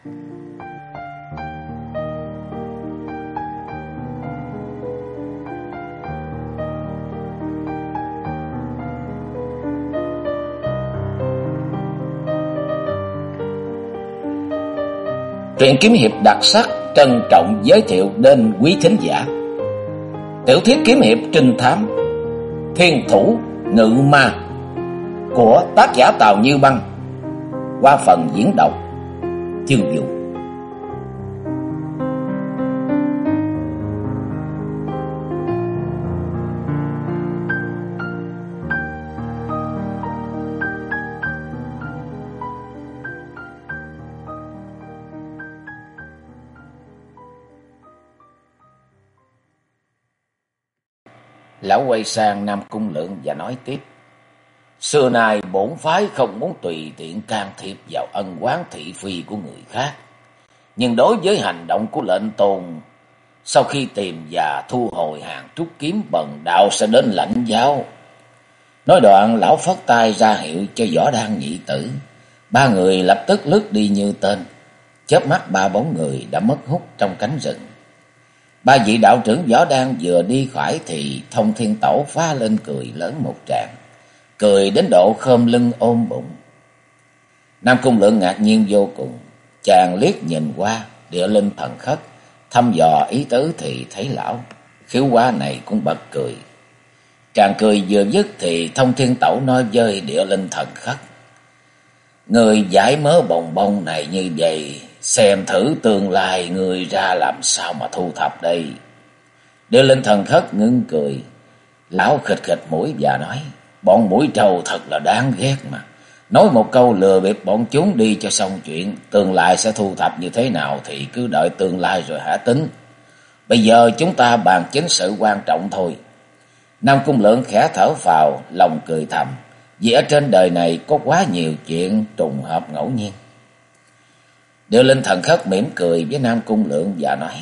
Truyện kiếm hiệp đặc sắc trân trọng giới thiệu đến quý thính giả tiểu thuyết kiếm hiệp trinh thám Thiên Thủ Ngự Ma của tác giả Tào Như Băng qua phần diễn đọc Chương Vũ. Lão quay sang Nam Cung Lượng và nói tiếp: xưa nay bổn phái không muốn tùy tiện can thiệp vào ân oán thị phi của người khác. Nhưng đối với hành động của lệnh tôn, sau khi tìm và thu hồi hàng trúc kiếm bần đạo sẽ đến lãnh giáo. Nói đoạn lão phất tay ra hiệu cho Võ Đan nhị tử. Ba người lập tức lướt đi như tên. Chớp mắt ba bóng người đã mất hút trong cánh rừng. Ba vị đạo trưởng Võ Đan vừa đi khỏi thì Thông Thiên Tẩu phá lên cười lớn một tràng, cười đến độ khom lưng ôm bụng. Nam Cung Lượng ngạc nhiên vô cùng, chàng liếc nhìn qua Địa Linh Thần Khất, thăm dò ý tứ thì thấy lão khiếu quá này cũng bật cười. Chàng cười vừa dứt thì Thông Thiên Tẩu nói với Địa Linh Thần Khất: người giải mớ bồng bông này như vậy, xem thử tương lai người ra làm sao mà thu thập đây. Địa Linh Thần Khất ngưng cười, lão khịt khịt mũi và nói: bọn mũi trâu thật là đáng ghét mà. Nói một câu lừa bịp bọn chúng đi cho xong chuyện, tương lai sẽ thu thập như thế nào thì cứ đợi tương lai rồi hả tính. Bây giờ chúng ta bàn chính sự quan trọng thôi. Nam Cung Lượng khẽ thở phào, lòng cười thầm, vì ở trên đời này có quá nhiều chuyện trùng hợp ngẫu nhiên. Địa Linh Thần Khất mỉm cười với Nam Cung Lượng và nói: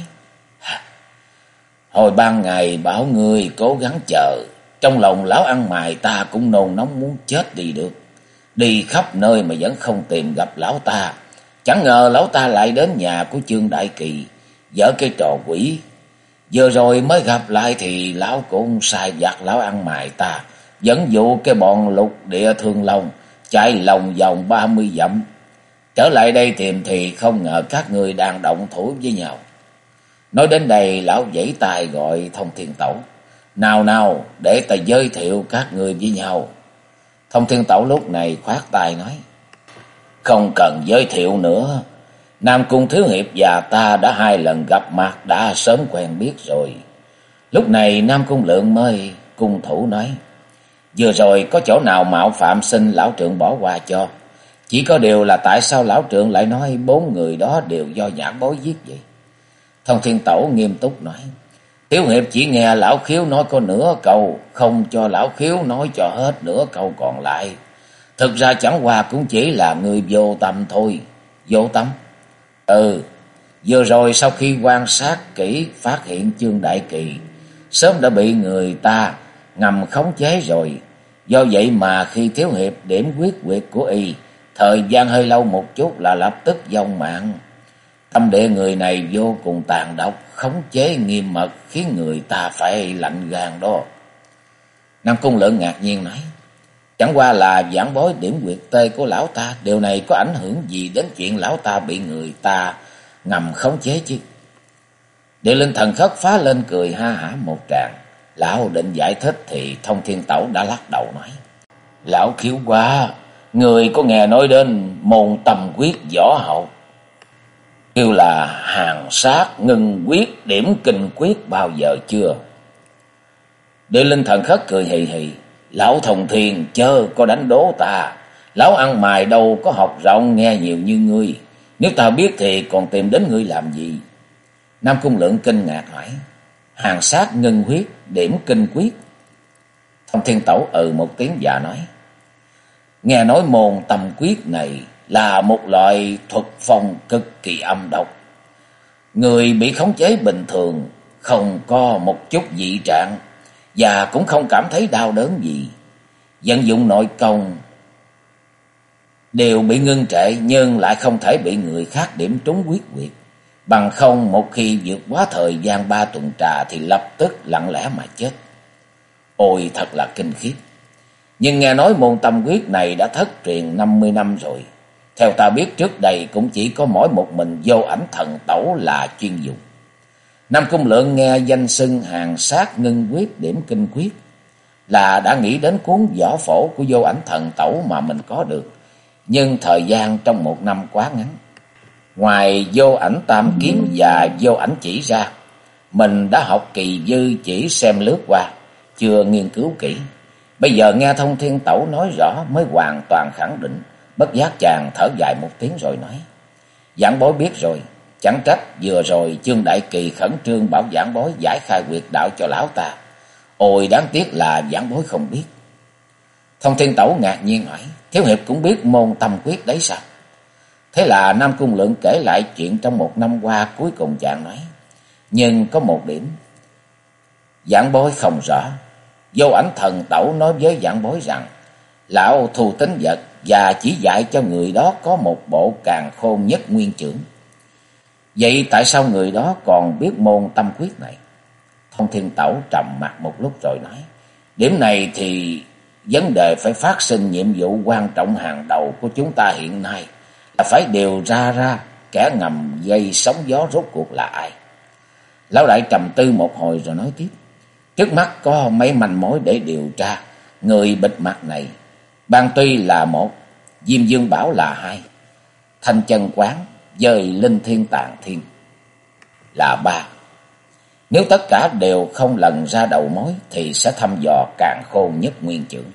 hồi ban ngày bảo ngươi cố gắng chờ, trong lòng lão ăn mày ta cũng nôn nóng muốn chết đi được. Đi khắp nơi mà vẫn không tìm gặp lão ta. Chẳng ngờ lão ta lại đến nhà của Trương Đại Kỳ, giở cái trò quỷ. Vừa rồi mới gặp lại thì lão cũng sai vặt lão ăn mày ta, dẫn dụ cái bọn Lục Địa Thương Long chạy lòng vòng 30 dặm. Trở lại đây tìm thì không ngờ các ngươi đang động thủ với nhau. Nói đến đây lão vẫy tay gọi Thông Thiên Tẩu: nào nào, để ta giới thiệu các ngươi với nhau. Thông Thiên Tẩu lúc này khoát tay nói: không cần giới thiệu nữa. Nam Cung thiếu hiệp và ta đã 2 lần gặp mặt, đã sớm quen biết rồi. Lúc này Nam Cung Lượng mới cung thủ nói: vừa rồi có chỗ nào mạo phạm xin lão trượng bỏ qua cho. Chỉ có điều là tại sao lão trượng lại nói 4 người đó đều do Nhãn Bối giết vậy? Thông Thiên Tẩu nghiêm túc nói: thiếu hiệp chỉ nghe lão khiếu nói có nửa câu, không cho lão khiếu nói cho hết nửa câu còn lại. Thực ra chẳng qua cũng chỉ là người vô tâm thôi. Vô tâm? Ừ, vừa rồi sau khi quan sát kỹ phát hiện Trương Đại Kỳ sớm đã bị người ta ngầm khống chế rồi. Do vậy mà khi thiếu hiệp điểm quyết quyệt của y, thời gian hơi lâu một chút là lập tức vong mạng. Tâm địa người này vô cùng tàn độc, khống chế nghiêm mật, khiến người ta phải lạnh gan đó. Nam Cung Lượng ngạc nhiên nói: chẳng qua là Giảng Bối điểm quyệt tê của lão ta, điều này có ảnh hưởng gì đến chuyện lão ta bị người ta ngầm khống chế chứ? Địa Linh Thần Khất phá lên cười ha hả một tràng. Lão định giải thích thì Thông Thiên Tẩu đã lắc đầu nói: lão khiếu quá, người có nghe nói đến môn tâm quyết võ học kêu là hàng sát ngưng quyết điểm kinh quyết bao giờ chưa? Địa Linh Thần Khất cười hì hì: lão Thông Thiên chớ có đánh đố ta, lão ăn mày đâu có học rộng nghe nhiều như ngươi, nếu ta biết thì còn tìm đến ngươi làm gì? Nam Cung Lượng kinh ngạc hỏi: hàng sát ngưng huyết điểm kinh quyết? Thông Thiên Tẩu một tiếng và nói: nghe nói môn tâm quyết này là một loại thuật phong cực kỳ âm độc. Người bị khống chế bình thường không có một chút dị trạng và cũng không cảm thấy đau đớn gì. Vận dụng nội công đều bị ngưng trệ, nhưng lại không thể bị người khác điểm trúng quyết quyệt. Bằng không một khi vượt quá thời gian 3 tuần trà thì lập tức lặng lẽ mà chết. Ôi thật là kinh khiếp. Nhưng nghe nói môn tâm quyết này đã thất truyền 50 năm rồi. Theo ta biết trước đây cũng chỉ có mỗi một mình Vô Ảnh Thần Tẩu là chuyên dùng. Nam Cung Lượng nghe danh xưng hàng sát ngưng quyết điểm kinh quyết là đã nghĩ đến cuốn võ phổ của Vô Ảnh Thần Tẩu mà mình có được. Nhưng thời gian trong 1 năm quá ngắn. Ngoài Vô Ảnh Tam Kiếm và Vô Ảnh Chỉ ra, mình đã học kỳ dư chỉ xem lướt qua, chưa nghiên cứu kỹ. Bây giờ nghe Thông Thiên Tẩu nói rõ mới hoàn toàn khẳng định. Bất giác chàng thở dài một tiếng rồi nói: Giảng bối biết rồi, chẳng trách vừa rồi Chương Đại Kỳ khẩn trương bảo giảng bối giải khai quyệt đạo cho lão ta. Ôi đáng tiếc là giảng bối không biết. Thông Thiên Tẩu ngạc nhiên hỏi: Thiếu hiệp cũng biết môn tâm quyết đấy sao? Thế là Nam Cung Lượng kể lại chuyện trong 1 năm qua. Cuối cùng chàng nói: Nhưng có một điểm giảng bối không rõ. Vô Ảnh Thần Tẩu nói với giảng bối rằng lão thu tính vật và chỉ dạy cho người đó có một bộ càn khôn nhất nguyên chưởng. Vậy tại sao người đó còn biết môn tâm quyết này? Thông Thiên Tẩu trầm mặt một lúc rồi nói: Điểm này thì vấn đề phải phát sinh nhiệm vụ quan trọng hàng đầu của chúng ta hiện nay là phải điều ra kẻ ngầm gây sóng gió rốt cuộc là ai. Lão đại trầm tư một hồi rồi nói tiếp: Trước mắt có mấy manh mối để điều tra. Người bịt mặt này ban tuy là một, Diêm Dương Bảo là 2, Thanh Chân Quán với Linh Thiên Tàng Thiên là 3. Nếu tất cả đều không lần ra đầu mối thì sẽ thăm dò càn khôn nhất nguyên chưởng.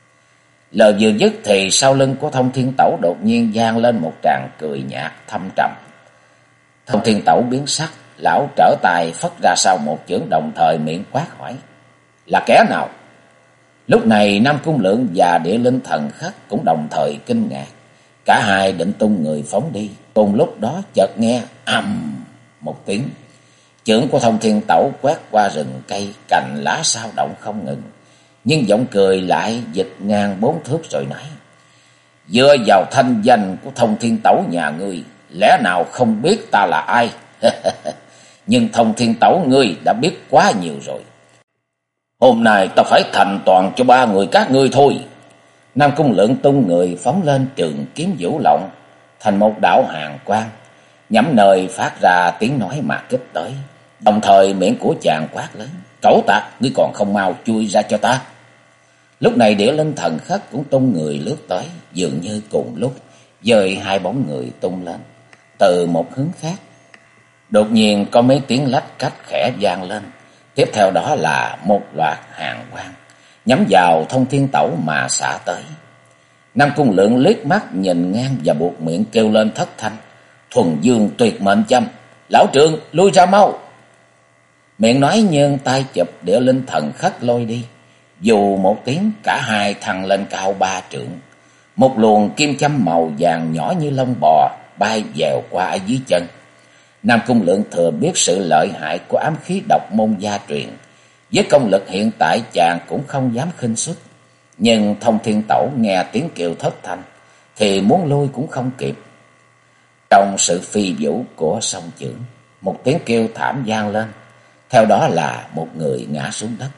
Lời vừa dứt thì sau lưng của Thông Thiên Tẩu đột nhiên vang lên một tràng cười nhạt thâm trầm. Thông Thiên Tẩu biến sắc, lão trở tay phất ra sau một chưởng, đồng thời miệng quát hỏi: Là kẻ nào? Lúc này Nam Cung Lượng và Địa Linh Thần Khắc cũng đồng thời kinh ngạc. Cả hai định tung người phóng đi. Cùng lúc đó chợt nghe ầm một tiếng, chưởng của Thông Thiên Tẩu quét qua rừng cây, cành lá sao động không ngừng. Nhưng giọng cười lại dịch ngang 4 thước rồi nói: Dựa vào thanh danh của Thông Thiên Tẩu nhà ngươi, lẽ nào không biết ta là ai? Nhưng Thông Thiên Tẩu ngươi đã biết quá nhiều rồi. Hôm nay ta phải thành toàn cho 3 người các ngươi thôi. Nam Cung Lượng tung người phóng lên trường kiếm vũ lộng thành một đạo hàn quang, nhắm nơi phát ra tiếng nói mà kích tới. Đồng thời miệng của chàng quát lớn: Cẩu tặc, ngươi còn không mau chui ra cho ta. Lúc này Địa Linh Thần Khắc cũng tung người lướt tới, dường như cùng lúc dời 2 bóng người tung lên từ một hướng khác. Đột nhiên có mấy tiếng lách cách khẽ vang lên, tiếp theo đó là một loạt hàn quang nhắm vào Thông Thiên Tẩu mà xả tới. Nam Cung Lượng liếc mắt nhìn ngang và buộc miệng kêu lên thất thanh: Thuần Dương Tuyệt Mệnh Châm, lão trượng lui ra mau. Miệng nói nhưng tay chụp Địa Linh Thần Khắc lôi đi. Dù một tiếng, cả hai thăng lên cao 3 trượng. Một luồng kim châm màu vàng nhỏ như lông bò bay dèo qua ở dưới chân. Nam Cung Lượng thừa biết sự lợi hại của ám khí độc môn gia truyền. Với công lực hiện tại chàng cũng không dám khinh suất. Nhưng Thông Thiên Tẩu nghe tiếng kêu thất thanh thì muốn lui cũng không kịp. Trong sự phi vũ của song chưởng, một tiếng kêu thảm vang lên, theo đó là một người ngã xuống đất.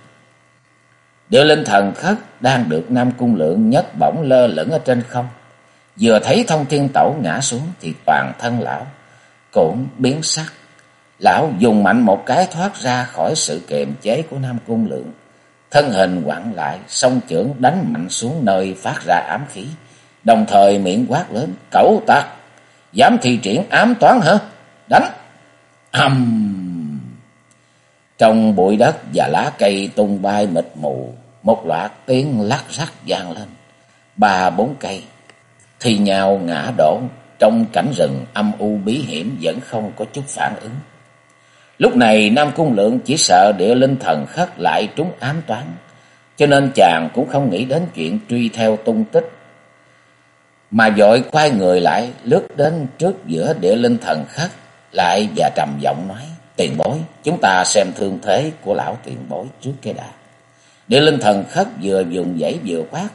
Địa Linh Thần Khắc đang được Nam Cung Lượng nhấc bổng lơ lửng ở trên không. Vừa thấy Thông Thiên Tẩu ngã xuống thì toàn thân lão cũng biến sắc. Lão dùng mạnh một cái thoát ra khỏi sự kiềm chế của Nam Cung Lượng. Thân hình quặn lại, song chưởng đánh mạnh xuống nơi phát ra ám khí. Đồng thời miệng quát lớn: Cẩu tặc, dám thi triển ám toán hả? Đánh! Trong bụi đất và lá cây tung bay mịt mù, một loạt tiếng lắc rắc vang lên. 3-4 cây thì nhào ngã đổ. Trong cảnh rừng âm u bí hiểm vẫn không có chút phản ứng. Lúc này Nam Cung Lượng chỉ sợ Địa Linh Thần Khắc lại trúng ám toán, cho nên chàng cũng không nghĩ đến chuyện truy theo tung tích, mà vội quay người lại lướt đến trước giữa Địa Linh Thần Khắc lại và trầm giọng nói: Tiền bối, chúng ta xem thương thế của lão tiền bối trước cái đã. Địa Linh Thần Khắc vừa dùng dãy vừa quát: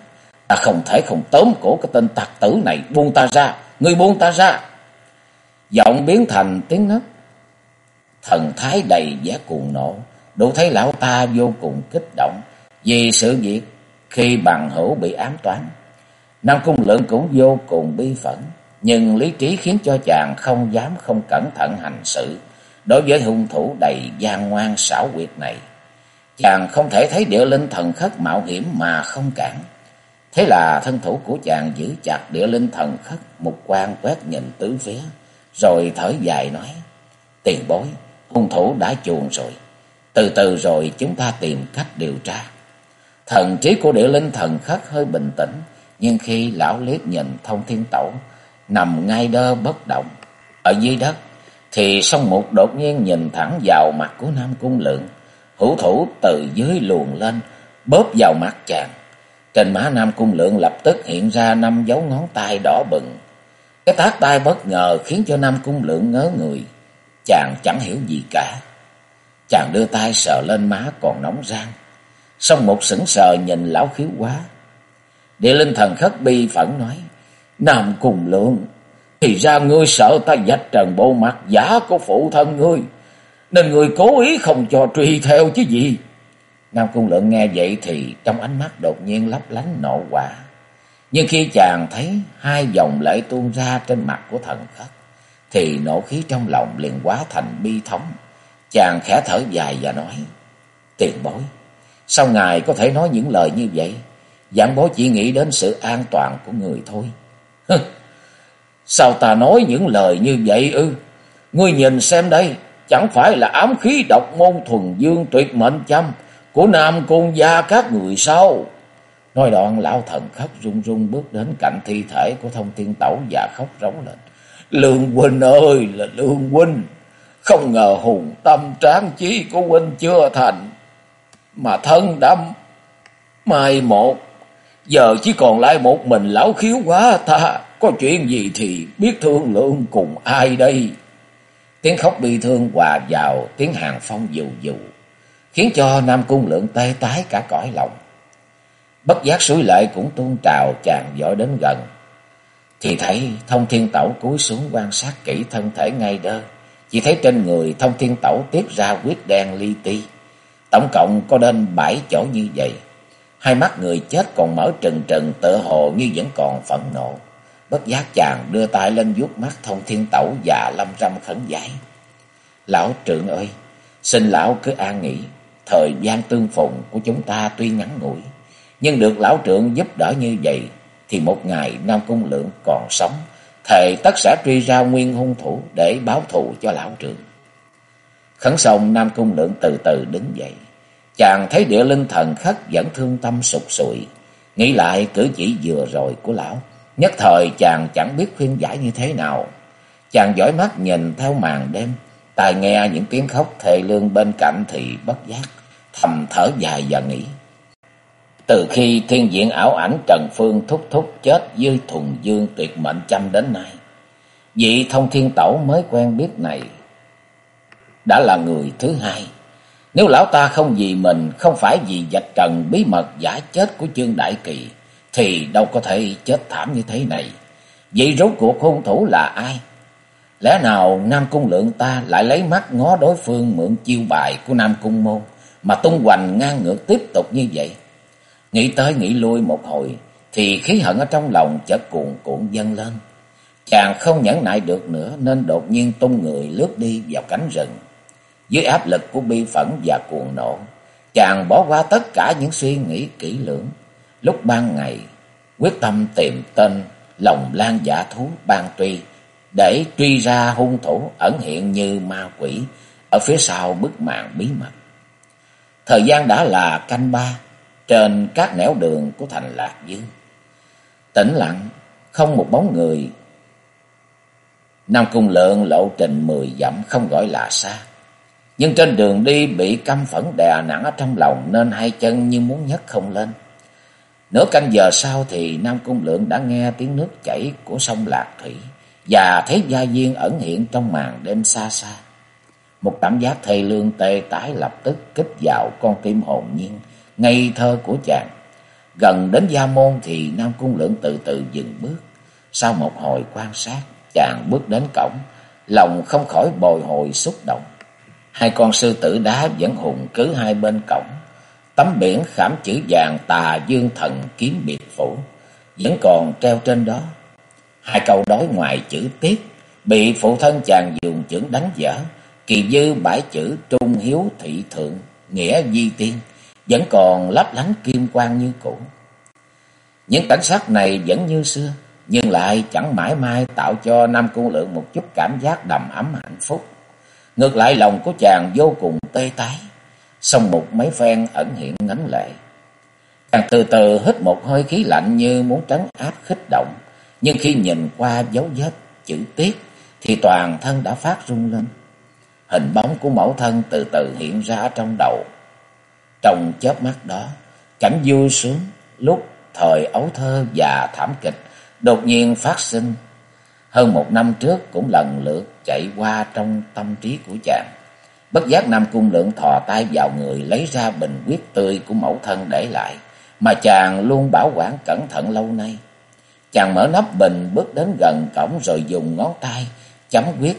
Ta không thể không tóm cổ cái tên tặc tử này, buông ta ra, ngươi buông ta ra. Giọng biến thành tiếng nấc, thần thái đầy vẻ cuồng nộ, đủ thấy lão ta vô cùng kích động vì sự việc khi bằng hữu bị ám toán. Nam Cung Lượng cũng vô cùng bi phẫn, nhưng lý trí khiến cho chàng không dám không cẩn thận hành sự đối với hung thủ đầy gian ngoan xảo quyệt này. Chàng không thể thấy địa linh thần khất mạo hiểm mà không cản. Thế là thân thủ của chàng giữ chặt địa linh thần khất, mục quang quét nhìn tứ phía, rồi thở dài nói: Tiền bối, hung thủ đã chuồn rồi, từ từ rồi chúng ta tìm cách điều tra. Thần trí của địa linh thần khất hơi bình tĩnh, nhưng khi lão liếc nhìn Thông Thiên Tẩu nằm ngay đơ bất động ở dưới đất, thì song mục đột nhiên nhìn thẳng vào mặt của Nam Cung Lượng. Hữu thủ từ dưới luồn lên, bóp vào mặt chàng. Trên má Nam Cung Lượng lập tức hiện ra 5 dấu ngón tay đỏ bừng. Cái tát tay bất ngờ khiến cho Nam Cung Lượng ngớ người. Chàng chẳng hiểu gì cả. Chàng đưa tay sờ lên má còn nóng rang. Song mục sững sờ nhìn lão Khiếu Quá. Địa linh thần khất bi phẫn nói: Nam Cung Lượng, thì ra ngươi sợ ta vạch trần bộ mặt giả của phụ thân ngươi, nên ngươi cố ý không cho truy theo chứ gì. Nam Cung Lượng nghe vậy thì trong ánh mắt đột nhiên lấp lánh nộ hỏa. Nhưng khi chàng thấy 2 dòng lệ tuôn ra trên mặt của thần khất, thì nộ khí trong lòng liền hóa thành bi thống. Chàng khẽ thở dài và nói: Tiền bối, sao ngài có thể nói những lời như vậy? Giảng bối chỉ nghĩ đến sự an toàn của người thôi. Sao ta nói những lời như vậy ư? Ngươi nhìn xem đây, chẳng phải là ám khí độc môn thuần dương tuyệt mệnh châm của Nam Cung gia các người sao? Nói đoạn lão thần khất run run bước đến cạnh thi thể của Thông Thiên Tẩu và khóc rống lên: Lương huynh ơi là Lương huynh, không ngờ hùng tâm tráng chí của huynh chưa thành, mà thân đã mai một. Giờ chỉ còn lại một mình lão Khiếu Quá ta, có chuyện gì thì biết thương lượng cùng ai đây? Tiếng khóc bi thương hòa vào tiếng hàng phong dù dù, khiến cho Nam Cung Lượng tê tái cả cõi lòng. Bất giác suối lệ cũng tuôn trào. Chàng vội đến gần thì thấy Thông Thiên Tẩu cúi xuống quan sát kỹ thân thể ngay đơ. Chỉ thấy trên người Thông Thiên Tẩu tiết ra huyết đen li ti, tổng cộng có đến 7 chỗ như vậy. 2 mắt người chết còn mở trừng trừng, tựa hồ như vẫn còn phẫn nộ. Bất giác chàng đưa tay lên vuốt mắt Thông Thiên Tẩu và lâm râm khẩn vái: Lão trượng ơi, xin lão cứ an nghỉ. Thời gian tương phùng của chúng ta tuy ngắn ngủi, nhưng được lão trượng giúp đỡ như vậy, thì một ngày Nam Cung Lượng còn sống, thề tất sẽ truy ra nguyên hung thủ để báo thù cho lão trượng. Khấn xong, Nam Cung Lượng từ từ đứng dậy. Chàng thấy địa linh thần khất vẫn thương tâm sụt sùi, nghĩ lại cử chỉ vừa rồi của lão, nhất thời chàng chẳng biết khuyên giải như thế nào. Chàng dõi mắt nhìn theo màn đêm, tai nghe những tiếng khóc thê lương bên cạnh thì bất giác thầm thở dài và nghĩ: Từ khi thiên diện ảo ảnh Trần Phương thúc thúc chết dưới thuần dương tuyệt mệnh châm đến nay, vị Thông Thiên Tẩu mới quen biết này đã là người thứ hai. Nếu lão ta không vì mình, không phải vì vạch trần bí mật giả chết của Chương Đại Kỳ, thì đâu có thể chết thảm như thế này. Vậy rốt cuộc hung thủ là ai? Lẽ nào Nam Cung Lượng ta lại lấy mắt ngó đối phương mượn chiêu bài của Nam Cung môn mà tung hoành ngang ngược tiếp tục như vậy? Nghĩ tới nghĩ lui một hồi thì khí hận ở trong lòng chợt cuồn cuộn dâng lên. Chàng không nhẫn nại được nữa nên đột nhiên tung người lướt đi vào cánh rừng. Dưới áp lực của bi phẫn và cuồng nộ, chàng bỏ qua tất cả những suy nghĩ kỹ lưỡng. Lúc ban ngày, quyết tâm tìm tên Lòng Lan Dạ Thú Ban Tuy để truy ra hung thủ ẩn hiện như ma quỷ ở phía sau bức màn bí mật. Thời gian đã là canh 3 trên các nẻo đường của thành Lạc Dương. Tĩnh lặng, không một bóng người. Nam Cung Lượng lộ trình 10 dặm không gọi là xa, nhưng trên đường đi bị căm phẫn đè nặng ở trong lòng nên 2 chân như muốn nhấc không lên. Nửa canh giờ sau thì Nam Cung Lượng đã nghe tiếng nước chảy của sông Lạc Thủy và thấy gia viên ẩn hiện trong màn đêm xa xa. Một cảm giác thê lương tê tái lập tức kích vào con tim hồn nhiên ngây thơ của chàng. Gần đến gia môn thì Nam Cung Lượng từ từ dừng bước. Sau một hồi quan sát, chàng bước đến cổng, lòng không khỏi bồi hồi xúc động. Hai con sư tử đá vẫn hùng cứ hai bên cổng. Tấm biển khảm chữ vàng Tà Dương Thần Kiếm Biệt Phủ vẫn còn treo trên đó. Hai câu đối ngoài chữ tiết bị phụ thân chàng dùng chưởng đánh dở. Kỳ dư bãi chữ Trung Hiếu Thị Thượng Nghĩa Di Tiên vẫn còn lấp lánh kim quang như cũ. Những cảnh sắc này vẫn như xưa, nhưng lại chẳng mãi mai tạo cho Nam Cung Lượng một chút cảm giác đầm ấm hạnh phúc. Ngược lại lòng của chàng vô cùng tê tái, song một mấy phen ẩn hiện ngấn lệ. Chàng từ từ hít một hơi khí lạnh như muốn trấn áp khích động, nhưng khi nhìn qua dấu vết chữ tiết thì toàn thân đã phát run lên. Hình bóng của mẫu thân từ từ hiện ra trong đầu. Trong chớp mắt đó, cảnh vui sướng lúc thời ấu thơ và thảm kịch đột nhiên phát sinh. Hơn một năm trước cũng lần lượt chạy qua trong tâm trí của chàng. Bất giác Nam Cung Lượng thò tay vào người lấy ra bình huyết tươi của mẫu thân để lại, mà chàng luôn bảo quản cẩn thận lâu nay. Chàng mở nắp bình bước đến gần cổng rồi dùng ngón tay chấm huyết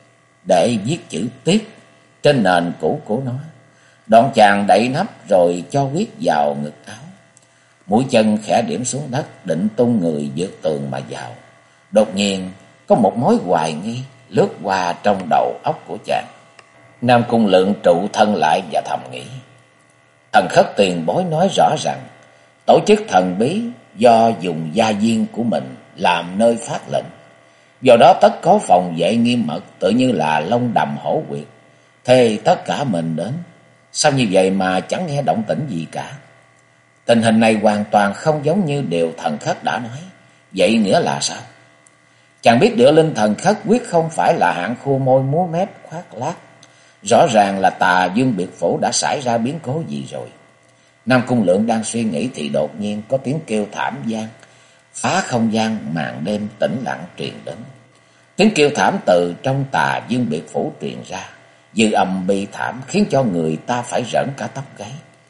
để viết chữ tiết trên nền cũ của nó. Đoạn chàng đậy nắp rồi cho huyết vào ngực áo. Mũi chân khẽ điểm xuống đất định tung người vượt tường mà vào. Đột nhiên có một mối hoài nghi lướt qua trong đầu óc của chàng. Nam Cung Lượng trụ thân lại và thầm nghĩ. Thần khất tiền bối nói rõ rằng tổ chức thần bí do dùng gia viên của mình làm nơi phát lệnh. Do đó tất có phòng vệ nghiêm mật tự như là lông đầm hổ quyệt. Thế tất cả mình đến, sao như vậy mà chẳng nghe động tĩnh gì cả? Tình hình này hoàn toàn không giống như điều thần khất đã nói. Vậy nghĩa là sao? Chàng biết địa linh thần khất quyết không phải là hạng khua môi múa mép khoác lác. Rõ ràng là Tà Dương Biệt Phủ đã xảy ra biến cố gì rồi. Nam Cung Lượng đang suy nghĩ thì đột nhiên có tiếng kêu thảm vang, phá không gian màn đêm tĩnh lặng truyền đến. Tiếng kêu thảm từ trong Tà Dương Biệt Phủ truyền ra, dư âm bi thảm khiến cho người ta phải rợn cả tóc gáy.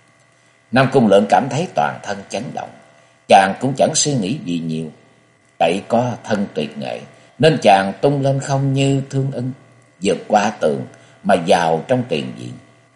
Nam Cung Lượng cảm thấy toàn thân chấn động. Chàng cũng chẳng suy nghĩ gì nhiều. Cậy có thân tuyệt nghệ nên chàng tung lên không như thương ưng, vượt qua tường mà vào trong tiền viện.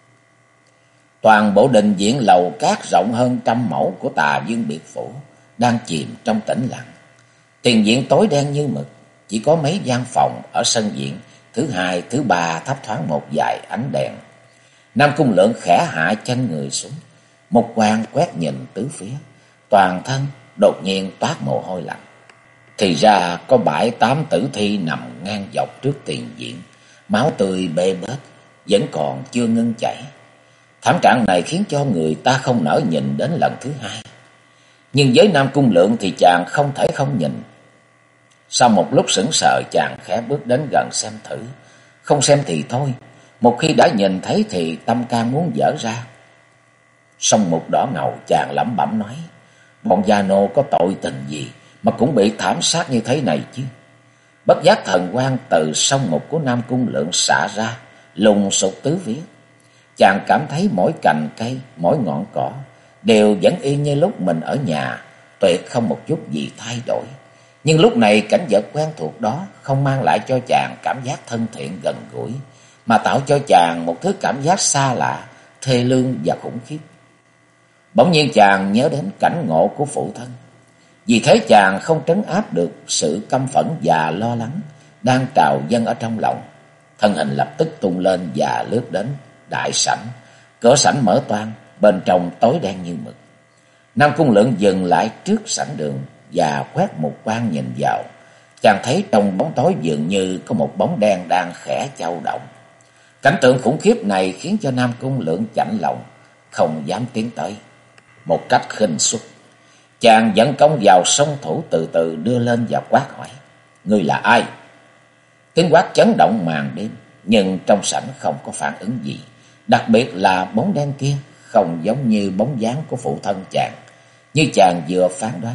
Toàn bộ đình viện lầu cát rộng hơn 100 mẫu của Tà Dương Biệt Phủ đang chìm trong tĩnh lặng. Tiền viện tối đen như mực, chỉ có mấy gian phòng ở sân viện thứ hai, thứ ba thấp thoáng một vài ánh đèn. Nam Cung Lượng khẽ hạ chân người xuống, một quan quét nhìn tứ phía, toàn thân đột nhiên toát mồ hôi lạnh. Thì ra có 7-8 tử thi nằm ngang dọc trước tiền viện, máu tươi bê bết, vẫn còn chưa ngưng chảy. Thảm trạng này khiến cho người ta không nỡ nhìn đến lần thứ hai. Nhưng với Nam Cung Lượng thì chàng không thể không nhìn. Sau một lúc sững sờ, chàng khẽ bước đến gần xem thử. Không xem thì thôi, một khi đã nhìn thấy thì tâm can muốn vỡ ra. Song Mục đỏ ngầu, chàng lẩm bẩm nói: bọn gia nô có tội tình gì mà cũng bị thảm sát như thế này chứ? Bất giác thần quang từ song Mục của Nam Cung Lượng xả ra, lùng sục tứ phía. Chàng cảm thấy mỗi cành cây, mỗi ngọn cỏ đều vẫn y như lúc mình ở nhà, tuyệt không một chút gì thay đổi. Nhưng lúc này cảnh vật quen thuộc đó không mang lại cho chàng cảm giác thân thiện gần gũi, mà tạo cho chàng một thứ cảm giác xa lạ, thê lương và khủng khiếp. Bỗng nhiên chàng nhớ đến cảnh ngộ của phụ thân. Vì thế chàng không trấn áp được sự căm phẫn và lo lắng đang trào dâng ở trong lòng. Thân hình lập tức tung lên và lướt đến đại sảnh. Cửa sảnh mở toang, bên trong tối đen như mực. Nam Cung Lượng dừng lại trước sảnh đường và quét một quan nhìn vào. Chàng thấy trong bóng tối dường như có một bóng đen đang khẽ chao động. Cảnh tượng khủng khiếp này khiến cho Nam Cung Lượng chạnh lòng, không dám tiến tới. Một cách khinh suất, chàng dẫn công vào song thủ từ từ đưa lên và quát hỏi: "Ngươi là ai?" Tiếng quát chấn động màn đêm, nhưng trong sảnh không có phản ứng gì. Đặc biệt là bóng đen kia không giống như bóng dáng của phụ thân chàng, như chàng vừa phán đoán.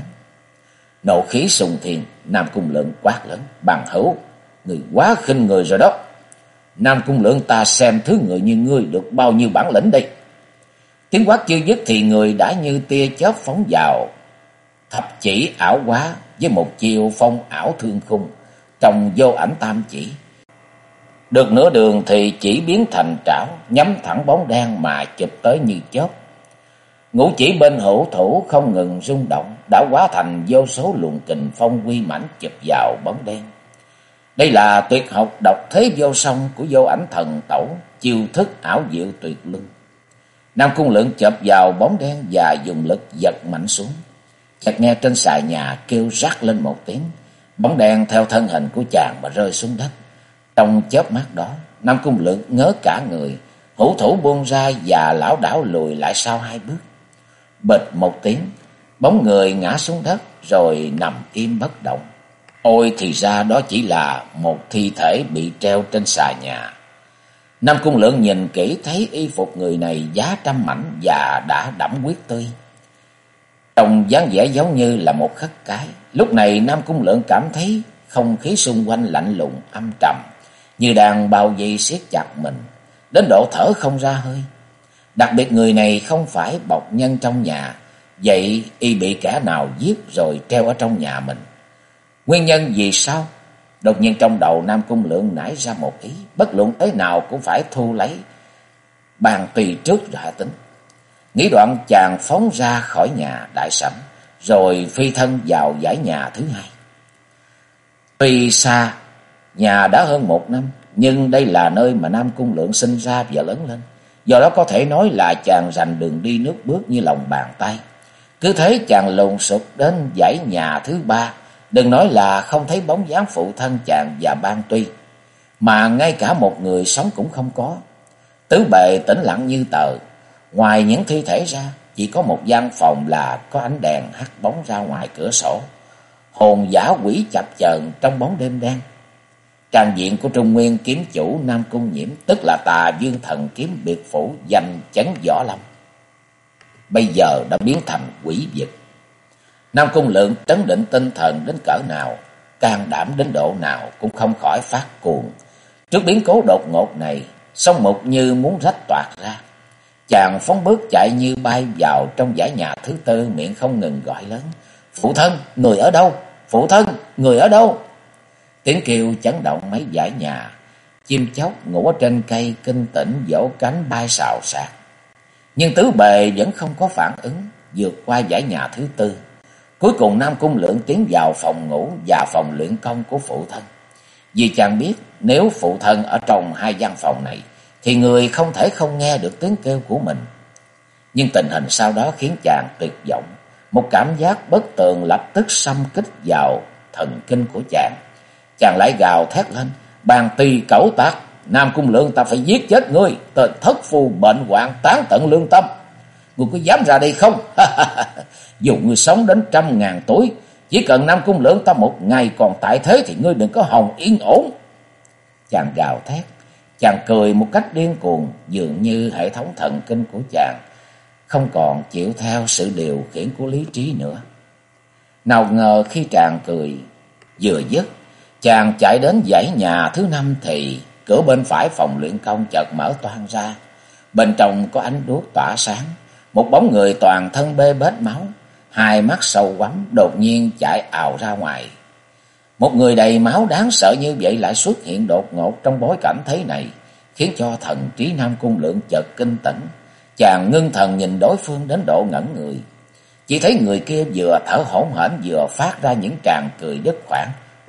Nộ khí sùng thiên, Nam Cung Lượng quát lớn: "Bằng hữu, người quá khinh người rồi đó. Nam Cung Lượng ta xem thứ người như ngươi được bao nhiêu bản lĩnh đây." Tiếng quát chưa dứt thì người đã như tia chớp phóng vào, thập chỉ ảo quá với một chiêu phong ảo thương khung, trông vô ảnh tam chỉ. Được nửa đường thì chỉ biến thành trảo, nhắm thẳng bóng đen mà chụp tới như chớp. Ngũ chỉ bên hữu thủ không ngừng rung động, đã hóa thành vô số luồng kình phong quy mãnh chụp vào bóng đen. Đây là tuyệt học độc thế vô song của vô ảnh thần tẩu, chiêu thức ảo diệu tuyệt luân. Nam Cung Lượng chộp vào bóng đen và dùng lực giật mạnh xuống. Chợt nghe trên xà nhà kêu rắc lên một tiếng, bóng đen theo thân hình của chàng mà rơi xuống đất. Trong chớp mắt đó, Nam Cung Lượng ngớ cả người, hữu thủ buông ra và lảo đảo lùi lại sau 2 bước. Bịch một tiếng, bóng người ngã xuống đất rồi nằm im bất động. Ôi thì ra đó chỉ là một thi thể bị treo trên xà nhà. Nam Cung Lượng nhìn kỹ thấy y phục người này giá trăm mảnh và đã đẫm huyết tươi, trông dáng vẻ giống như là một khất cái. Lúc này Nam Cung Lượng cảm thấy không khí xung quanh lạnh lùng âm trầm, như đang bao vây siết chặt mình, đến độ thở không ra hơi. Đặc biệt người này không phải bộc nhân trong nhà, vậy y bị kẻ nào giết rồi treo ở trong nhà mình? Nguyên nhân vì sao? Đột nhiên trong đầu Nam Cung Lượng nảy ra một ý, bất luận thế nào cũng phải thu lấy bàn tùy trước rồi hãy tính. Nghĩ đoạn chàng phóng ra khỏi nhà đại sảnh, rồi phi thân vào dãy nhà thứ 2. Tuy xa nhà đã hơn 1 năm, nhưng đây là nơi mà Nam Cung Lượng sinh ra và lớn lên. Do đó có thể nói là chàng rành đường đi nước bước như lòng bàn tay. Cứ thế chàng lùng sục đến dãy nhà thứ 3. Đừng nói là không thấy bóng dáng phụ thân chàng và Ban Tuy, mà ngay cả một người sống cũng không có. Tứ bề tĩnh lặng như tờ. Ngoài những thi thể ra, chỉ có một gian phòng là có ánh đèn hắt bóng ra ngoài cửa sổ. Hồn dã quỷ chập chờn trong bóng đêm đen. Trang diện của Trung Nguyên kiếm chủ Nam Cung Nhiễm, tức là Tà Dương Thần Kiếm biệt phủ danh chấn võ lâm, bây giờ đã biến thành quỷ vực. Nam Cung Lượng trấn định tinh thần đến cỡ nào, can đảm đến độ nào cũng không khỏi phát cuồng. Trước biến cố đột ngột này, song mục như muốn rách toạc ra. Chàng phóng bước chạy như bay vào trong dãy nhà thứ 4, miệng không ngừng gọi lớn: "Phụ thân, người ở đâu? Phụ thân, người ở đâu?" Tiếng kêu chấn động mấy dãy nhà. Chim chóc ngủ ở trên cây kinh tỉnh vỗ cánh bay xào xạc. Nhưng tứ bề vẫn không có phản ứng, vượt qua dãy nhà thứ 4. Cuối cùng Nam Cung Lượng tiến vào phòng ngủ và phòng luyện công của phụ thân. Vì chàng biết nếu phụ thân ở trong 2 gian phòng này thì người không thể không nghe được tiếng kêu của mình. Nhưng tình hình sau đó khiến chàng tuyệt vọng. Một cảm giác bất tường lập tức xâm kích vào thần kinh của chàng. Chàng lại gào thét lên: "Ban Tuy cẩu tặc, Nam Cung Lượng ta phải giết chết ngươi, tên thất phu bệnh hoạn tán tận lương tâm. Ngươi có dám ra đây không? Dù ngươi sống đến 100.000 tuổi, chỉ cần Nam Cung Lượng ta một ngày còn tại thế thì ngươi đừng có hòng yên ổn." Chàng gào thét, chàng cười một cách điên cuồng, dường như hệ thống thần kinh của chàng không còn chịu theo sự điều khiển của lý trí nữa. Nào ngờ khi chàng cười vừa dứt, chàng chạy đến dãy nhà thứ 5 thì cửa bên phải phòng luyện công chợt mở toang ra. Bên trong có ánh đuốc tỏa sáng, một bóng người toàn thân bê bết máu, 2 mắt sâu quắm đột nhiên chạy ào ra ngoài. Một người đầy máu đáng sợ như vậy lại xuất hiện đột ngột trong bối cảnh thế này, khiến cho thần trí Nam Cung Lượng chợt kinh tỉnh. Chàng ngưng thần nhìn đối phương đến độ ngẩn người. Chỉ thấy người kia vừa thở hổn hển vừa phát ra những tràng cười đứt quãng.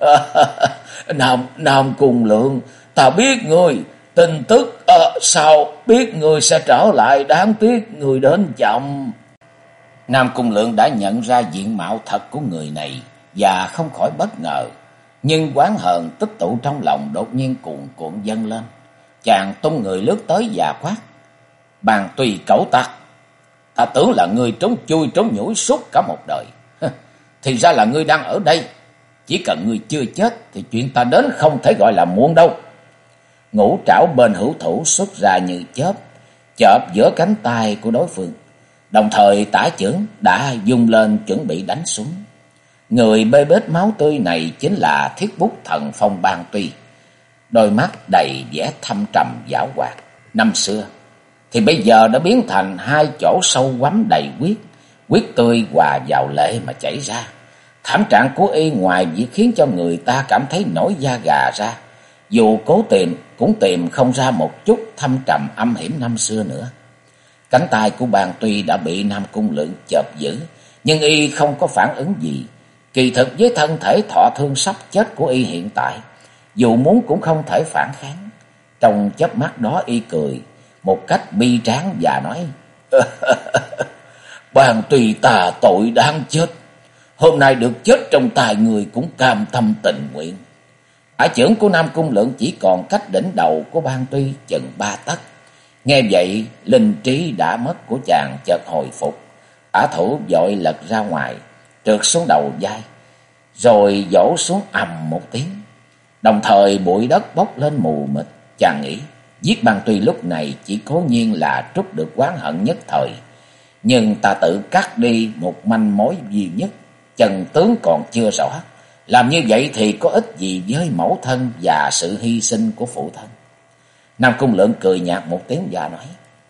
Nam Cung Lượng, ta biết ngươi, tin tức sao biết ngươi sẽ trở lại, đáng tiếc ngươi đến chậm." Nam Cung Lượng đã nhận ra diện mạo thật của người này và không khỏi bất ngờ, nhưng oán hờn tích tụ trong lòng đột nhiên cuồn cuộn dâng lên. Chàng tung người lướt tới và quát: "Ban Tuy cẩu tặc, ta tưởng là ngươi trốn chui trốn nhủi suốt cả một đời. Thì ra là ngươi đang ở đây. Chỉ cần ngươi chưa chết thì chuyện ta đến không thể gọi là muộn đâu." Ngũ trảo bên hữu thủ xuất ra như chớp, chộp giữa cánh tay của đối phương. Đồng thời tả chưởng đã vung lên chuẩn bị đánh xuống. Người bê bết máu tươi này chính là Thiết Bút Thần Phong Ban Tuy. Đôi mắt đầy vẻ thâm trầm giảo hoạt. Năm xưa, thì bây giờ đã biến thành hai chỗ sâu quắm đầy huyết, huyết tươi hòa vào lệ mà chảy ra. Thảm trạng của y ngoài việc khiến cho người ta cảm thấy nổi da gà ra, dù cố tìm cũng tìm không ra một chút thâm trầm âm hiểm năm xưa nữa. Cánh tay của Bàn Tuy đã bị Nam Cung Lượng chộp giữ, nhưng y không có phản ứng gì. Kỳ thực với thân thể thọ thương sắp chết của y hiện tại, dù muốn cũng không thể phản kháng. Trong chớp mắt đó y cười một cách bi tráng và nói: Bàn Tuy ta tội đáng chết, hôm nay được chết trong tay người cũng cam tâm tình nguyện. Ả chưởng của Nam Cung Lượng chỉ còn cách đỉnh đầu của Bàn Tuy chừng 3 tấc. Nghe vậy, linh trí đã mất của chàng chợt hồi phục. Ả thủ vội lật ra ngoài, trượt xuống đầu vai, rồi vỗ xuống ầm một tiếng. Đồng thời bụi đất bốc lên mù mịt. Chàng nghĩ giết Bàn Tuy lúc này chỉ cố nhiên là trút được oán hận nhất thời, nhưng ta tự cắt đi một manh mối duy nhất, chân tướng còn chưa rõ. Làm như vậy thì có ích gì với mẫu thân và sự hy sinh của phụ thân. Nam Cung Lượng cười nhạt một tiếng và nói: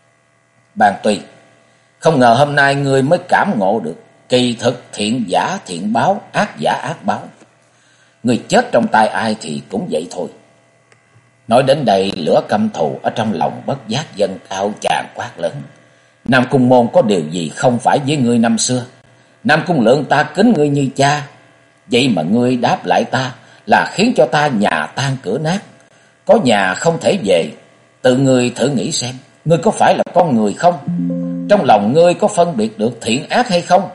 Bàn Tuy, không ngờ hôm nay ngươi mới cảm ngộ được kỳ thực thiện giả thiện báo, ác giả ác báo. Ngươi chết trong tay ai thì cũng vậy thôi. Nói đến đây, lửa căm thù ở trong lòng bất giác dâng cao, chàng quát lớn: Nam Cung môn có điều gì không phải với ngươi năm xưa? Nam Cung Lượng ta kính ngươi như cha, vậy mà ngươi đáp lại ta là khiến cho ta nhà tan cửa nát, có nhà không thể về. Tự ngươi thử nghĩ xem, ngươi có phải là con người không? Trong lòng ngươi có phân biệt được thiện ác hay không?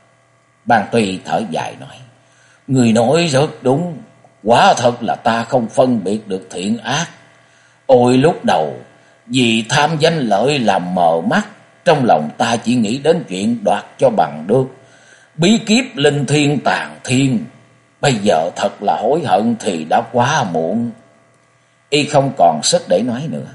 Bàn Tuy thở dài nói: Ngươi nói rất đúng, quả thật là ta không phân biệt được thiện ác. Ôi lúc đầu vì tham danh lợi làm mờ mắt, trong lòng ta chỉ nghĩ đến chuyện đoạt cho bằng được bí kíp linh thiên tàn thiên. Bây giờ thật là hối hận thì đã quá muộn. Y không còn sức để nói nữa.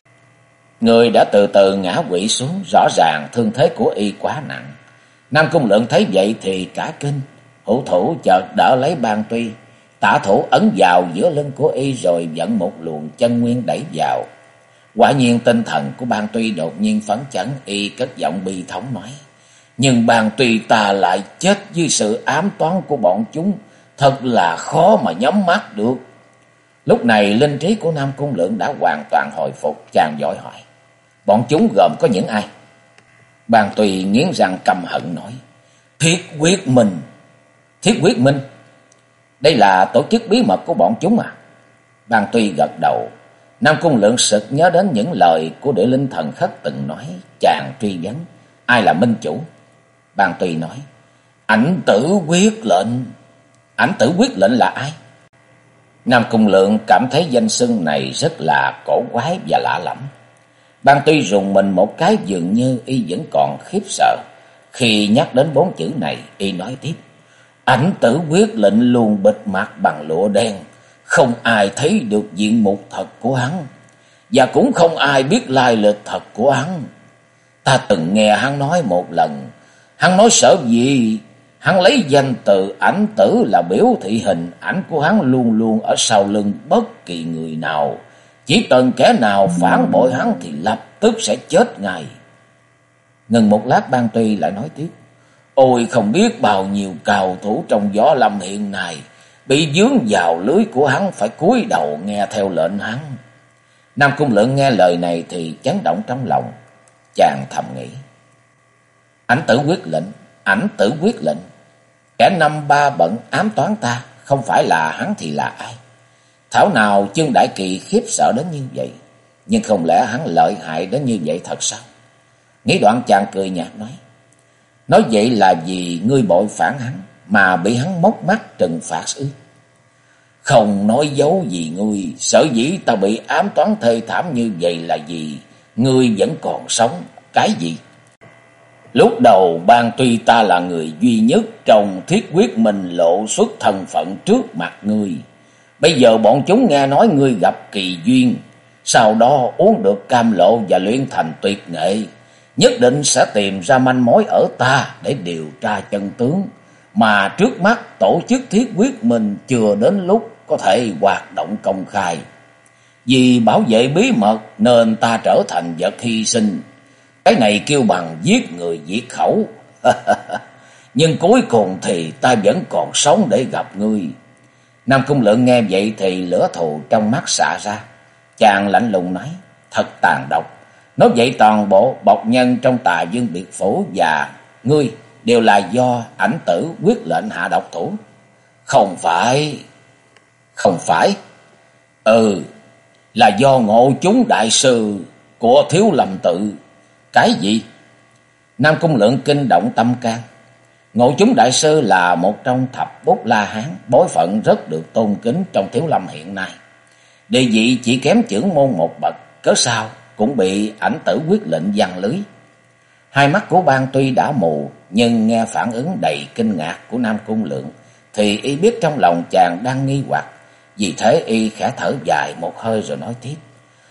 Người đã từ từ ngã quỵ xuống, rõ ràng thương thế của y quá nặng. Nam Cung Lượng thấy vậy thì cả kinh, hữu thủ chợt đỡ lấy Bàn Tuy, tả thủ ấn vào giữa lưng của y rồi dẫn một luồng chân nguyên đẩy vào. Quả nhiên tinh thần của Bàn Tuy đột nhiên phấn chấn, y cất giọng bi thống nói: Nhưng Bàn Tuy ta lại chết dưới sự ám toán của bọn chúng, thật là khó mà nhắm mắt được. Lúc này linh trí của Nam Cung Lượng đã hoàn toàn hồi phục, chàng vội hỏi: Bọn chúng gồm có những ai? Bàn Tuy nghiến răng căm hận nói: Thiết Quyết Minh. Thiết Quyết Minh? Đây là tổ chức bí mật của bọn chúng à? Bàn Tuy gật đầu. Nam Cung Lượng sực nhớ đến những lời của Địa Linh Thần Khất từng nói, chàng truy vấn: Ai là minh chủ? Bàn Tuy nói: Ảnh Tử Quyết Lệnh. Ảnh Tử Quyết Lệnh là ai? Nam Cung Lượng cảm thấy danh xưng này rất là cổ quái và lạ lẫm. Bàn Tuy rùng mình một cái, dường như y vẫn còn khiếp sợ. Khi nhắc đến 4 chữ này, y nói tiếp: Ảnh Tử Quyết Lệnh luôn bịt mặt bằng lụa đen, không ai thấy được diện mục thật của hắn, và cũng không ai biết lai lịch thật của hắn. Ta từng nghe hắn nói một lần, hắn nói sở dĩ hắn lấy danh từ Ảnh Tử là biểu thị hình ảnh của hắn luôn luôn ở sau lưng bất kỳ người nào. Chỉ cần kẻ nào phản bội hắn thì lập tức sẽ chết ngay. Ngừng một lát, Bàn Tuy lại nói tiếp: Ôi không biết bao nhiêu cao thủ trong võ lâm hiện nay bị vướng vào lưới của hắn, phải cúi đầu nghe theo lệnh hắn. Nam Cung Lượng nghe lời này thì chấn động trong lòng, chàng thầm nghĩ: Ảnh Tử Quyết Lệnh, Ảnh Tử Quyết Lệnh, kẻ năm ba bận ám toán ta, không phải là hắn thì là ai? Thảo nào Chương Đại Kỳ khiếp sợ đến như vậy, nhưng không lẽ hắn lợi hại đến như vậy thật sao? Nghĩ đoạn chàng cười nhạt nói vậy là vì ngươi bội phản hắn mà bị hắn móc mắt trừng phạt ư? Không nói dấu gì ngươi, sở dĩ ta bị ám toán thê thảm như vậy là vì ngươi vẫn còn sống. Cái gì? Lúc đầu Bàn Tuy ta là người duy nhất trong Thiết Quyết Minh lộ xuất thân phận trước mặt ngươi. Bây giờ bọn chúng nghe nói ngươi gặp kỳ duyên, sau đó uống được cam lộ và luyện thành tuyệt nghệ, nhất định sẽ tìm ra manh mối ở ta để điều tra chân tướng. Mà trước mắt tổ chức Thiết Quyết Minh chưa đến lúc có thể hoạt động công khai. Vì bảo vệ bí mật nên ta trở thành vật hy sinh. Cái này kêu bằng giết người diệt khẩu. Nhưng cuối cùng thì ta vẫn còn sống để gặp ngươi. Nam Cung Lượng nghe vậy thì lửa thù trong mắt xạ ra. Chàng lạnh lùng nói, thật tàn độc. Nói vậy toàn bộ bộc nhân trong Tà Dương Biệt Phủ và ngươi đều là do Ảnh Tử quyết lệnh hạ độc thủ. Không phải. Không phải. Ừ, là do Ngộ Chúng đại sư của Thiếu Lâm Tự. Cái gì? Nam Cung Lượng kinh động tâm can. Ngộ Chúng đại sư là một trong thập bút La Hán, bối phận rất được tôn kính trong Thiếu Lâm hiện nay. Địa vị chỉ kém chưởng môn một bậc, cớ sao cũng bị Ảnh Tử quyết lệnh giăng lưới. Hai mắt của Ban tuy đã mù, nhưng nghe phản ứng đầy kinh ngạc của Nam Cung Lượng thì y biết trong lòng chàng đang nghi hoặc. Vì thế y khẽ thở dài một hơi rồi nói tiếp.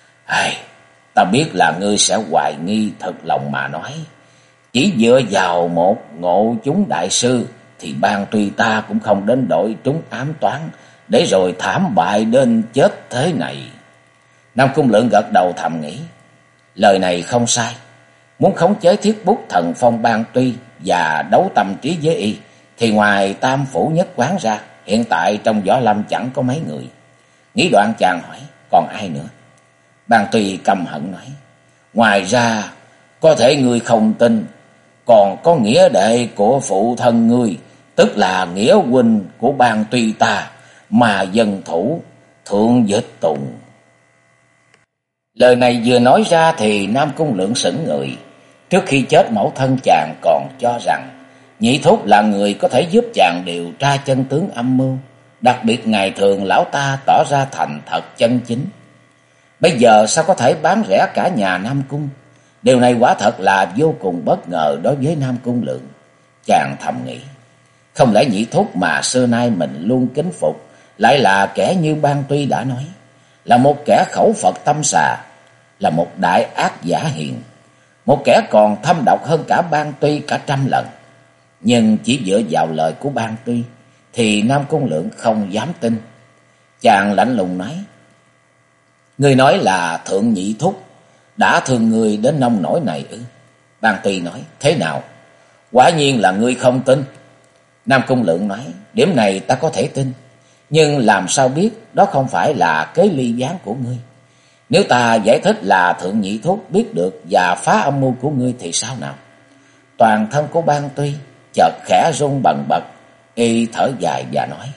Ta biết là ngươi sẽ hoài nghi, thật lòng mà nói. Chỉ dựa vào một Ngộ Chúng đại sư thì Ban tuy ta cũng không đến đội trúng ám toán, để rồi thảm bại đến chết thế này. Nam Cung Lượng gật đầu thầm nghĩ. Lời này không sai. Muốn khống chế thiết bút thần phong Ban tuy và đấu tâm trí với y thì ngoài Tam Phủ Nhất Quán ra, hiện tại trong võ lâm chẳng có mấy người. Nghĩ đoạn chàng hỏi, còn ai nữa? Ban tuy căm hận nói, ngoài ra có thể ngươi không tin, còn có nghĩa đệ của phụ thân ngươi, tức là nghĩa huynh của Ban tuy ta, mà dân thủ Thượng Dịch Tùng. Lời này vừa nói ra thì Nam Cung Lượng sững người. Trước khi chết mẫu thân chàng còn cho rằng Nhị Thúc là người có thể giúp chàng điều tra chân tướng âm mưu. Đặc biệt ngày thường lão ta tỏ ra thành thật chân chính. Bây giờ sao có thể bán rẻ cả nhà Nam Cung? Điều này quả thật là vô cùng bất ngờ đối với Nam Cung Lượng. Chàng thầm nghĩ, không lẽ Nhị Thúc mà xưa nay mình luôn kính phục lại là kẻ như Ban tuy đã nói, là một kẻ khẩu Phật tâm xà, là một đại ác giả hiền, một kẻ còn thâm độc hơn cả Ban tuy cả trăm lần. Nhưng chỉ dựa vào lời của Ban tuy thì Nam Cung Lượng không dám tin. Chàng lạnh lùng nói, ngươi nói là Thượng Nhị Thúc đã thương ngươi đến nông nỗi này ư? Ban tuy nói, thế nào? Quả nhiên là ngươi không tin. Nam Cung Lượng nói, điểm này ta có thể tin, nhưng làm sao biết đó không phải là kế ly gián của ngươi? Nếu ta giải thích là Thượng Nhị Thúc biết được và phá âm mưu của ngươi thì sao nào? Toàn thân của Ban tuy chợt khẽ run bần bật, y thở dài và nói,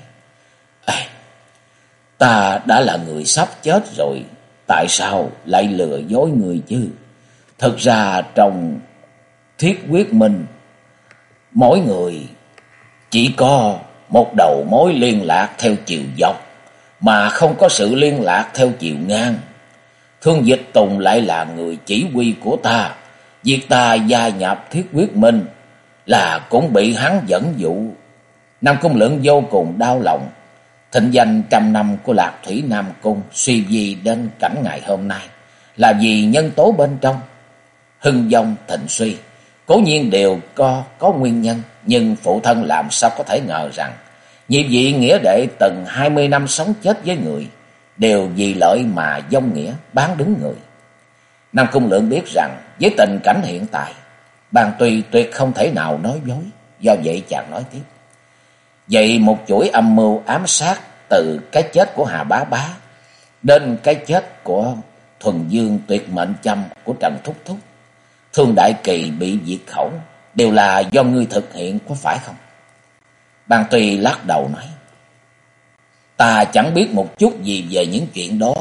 ta đã là người sắp chết rồi, tại sao lại lừa dối người chứ? Thực ra trong Thiết Quyết Minh, mỗi người chỉ có một đầu mối liên lạc theo chiều dọc, mà không có sự liên lạc theo chiều ngang. Thương Dịch Tùng lại là người chỉ huy của ta. Việc ta gia nhập Thiết Quyết Minh là cũng bị hắn dẫn dụ. Nam Cung Lượng vô cùng đau lòng. Thịnh danh trăm năm của Lạc Thủy Nam Cung suy di đến cảnh ngày hôm nay là vì nhân tố bên trong. Hưng vong thịnh suy cố nhiên đều có nguyên nhân, nhưng phụ thân làm sao có thể ngờ rằng nhị vị nghĩa đệ từng 20 năm sống chết với người đều vì lợi mà vong nghĩa bán đứng người. Nam Cung Lượng biết rằng với tình cảnh hiện tại, Ban tuy tuyệt không thể nào nói dối. Do vậy chàng nói tiếp, vậy một chuỗi âm mưu ám sát từ cái chết của Hà Bá Bá đến cái chết của Thuần Dương tuyệt mệnh châm của Trần Thúc Thúc, Thương Đại Kỳ bị diệt khẩu, đều là do ngươi thực hiện, có phải không? Ban tuy lắc đầu nói, ta chẳng biết một chút gì về những chuyện đó.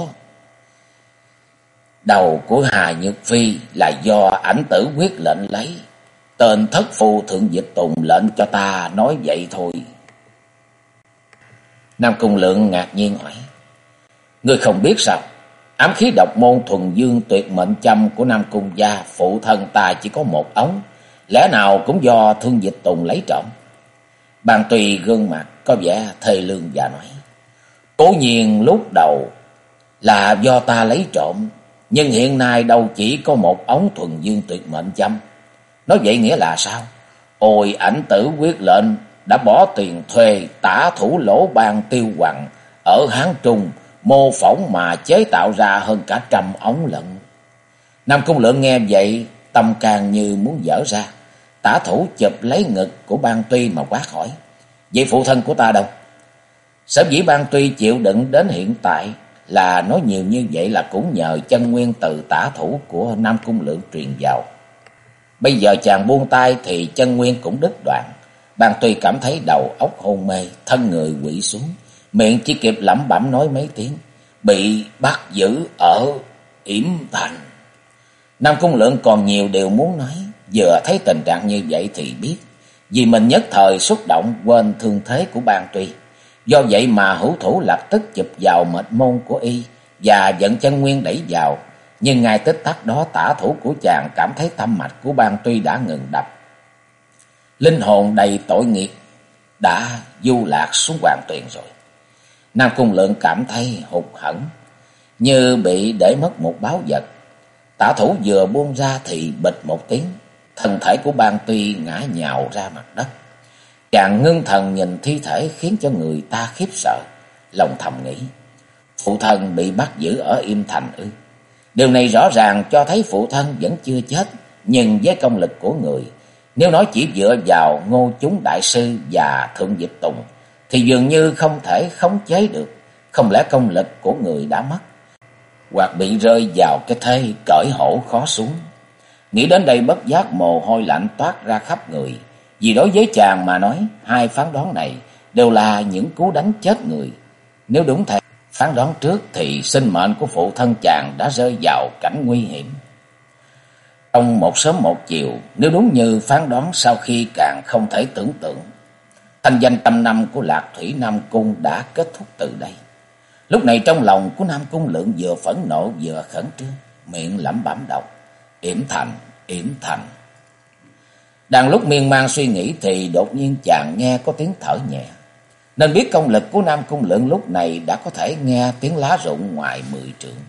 Đầu của Hà Nhược Phi là do Ảnh Tử quyết lệnh lấy. Tên thất phu Thượng Dịch Tùng lệnh cho ta nói vậy thôi. Nam Cung Lượng ngạc nhiên hỏi, ngươi không biết sao? Ám khí độc môn Thuần Dương tuyệt mệnh châm của Nam Cung gia phụ thân ta chỉ có một ống, lẽ nào cũng do Thương Dịch Tùng lấy trộm? Ban Tùy gương mặt có vẻ thê lương và nói, cố nhiên lúc đầu là do ta lấy trộm, nhưng hiện nay đâu chỉ có một ống Thuần Dương tuyệt mệnh châm. Nói vậy nghĩa là sao? Ôi Ảnh Tử quyết lệnh đã bỏ tiền thuê tả thủ Lỗ Ban Tiêu Hoằng ở Hán Trung mô phỏng mà chế tạo ra hơn cả 100 ống lận. Nam Cung Lượng nghe vậy, tâm can như muốn vỡ ra. Tả thủ chụp lấy ngực của Ban Tuy mà quát hỏi: vậy phụ thân của ta đâu? Sở dĩ Ban Tuy chịu đựng đến hiện tại là nói nhiều như vậy là cũng nhờ chân nguyên từ tả thủ của Nam Cung Lượng truyền vào. Bây giờ chàng buông tay thì chân nguyên cũng đứt đoạn. Ban Tuy cảm thấy đầu óc hôn mê, thân người quỵ xuống, miệng chỉ kịp lẩm bẩm nói mấy tiếng: bị bắt giữ ở Yểm Thành. Nam Cung Lượng còn nhiều điều muốn nói, vừa thấy tình trạng như vậy thì biết, vì mình nhất thời xúc động quên thương thế của Ban Tuy. Do vậy mà hữu thủ lập tức chụp vào mệnh môn của y và dẫn chân nguyên đẩy vào. Nhưng ngay tích tắc đó, tả thủ của chàng cảm thấy tâm mạch của Ban Tuy đã ngừng đập. Linh hồn đầy tội nghiệp đã du lạc xuống hoàng tuyền rồi. Nam Cung Lượng cảm thấy hụt hẫng, như bị để mất một báu vật. Tả thủ vừa buông ra thì bịch một tiếng, thân thể của Ban Tuy ngã nhào ra mặt đất. Chàng ngưng thần nhìn thi thể khiến cho người ta khiếp sợ, lòng thầm nghĩ: phụ thân bị bắt giữ ở Yểm Thành ư? Điều này rõ ràng cho thấy phụ thân vẫn chưa chết, nhưng với công lực của người, nếu nói chỉ dựa vào Ngô Chúng Đại Sư và Thượng Diệp Tùng thì dường như không thể khống chế được. Không lẽ công lực của người đã mất, hoặc bị rơi vào cái thế cởi hổ khó xuống? Nghĩ đến đây bất giác mồ hôi lạnh toát ra khắp người. Vì đối với chàng mà nói, hai phán đoán này đều là những cú đánh chết người. Nếu đúng theo phán đoán trước thì sinh mệnh của phụ thân chàng đã rơi vào cảnh nguy hiểm. Trong một sớm một chiều, nếu đúng như phán đoán sau khi càng không thể tưởng tượng, thanh danh 100 năm của Lạc Thủy Nam Cung đã kết thúc từ đây. Lúc này trong lòng của Nam Cung Lượng vừa phẫn nộ vừa khẩn trương, miệng lẩm bẩm đọc: Yểm Thành, Yểm Thành. Đang lúc miên man suy nghĩ thì đột nhiên chàng nghe có tiếng thở nhẹ, nên biết công lực của Nam Cung Lượng lúc này đã có thể nghe tiếng lá rụng ngoài 10 trượng.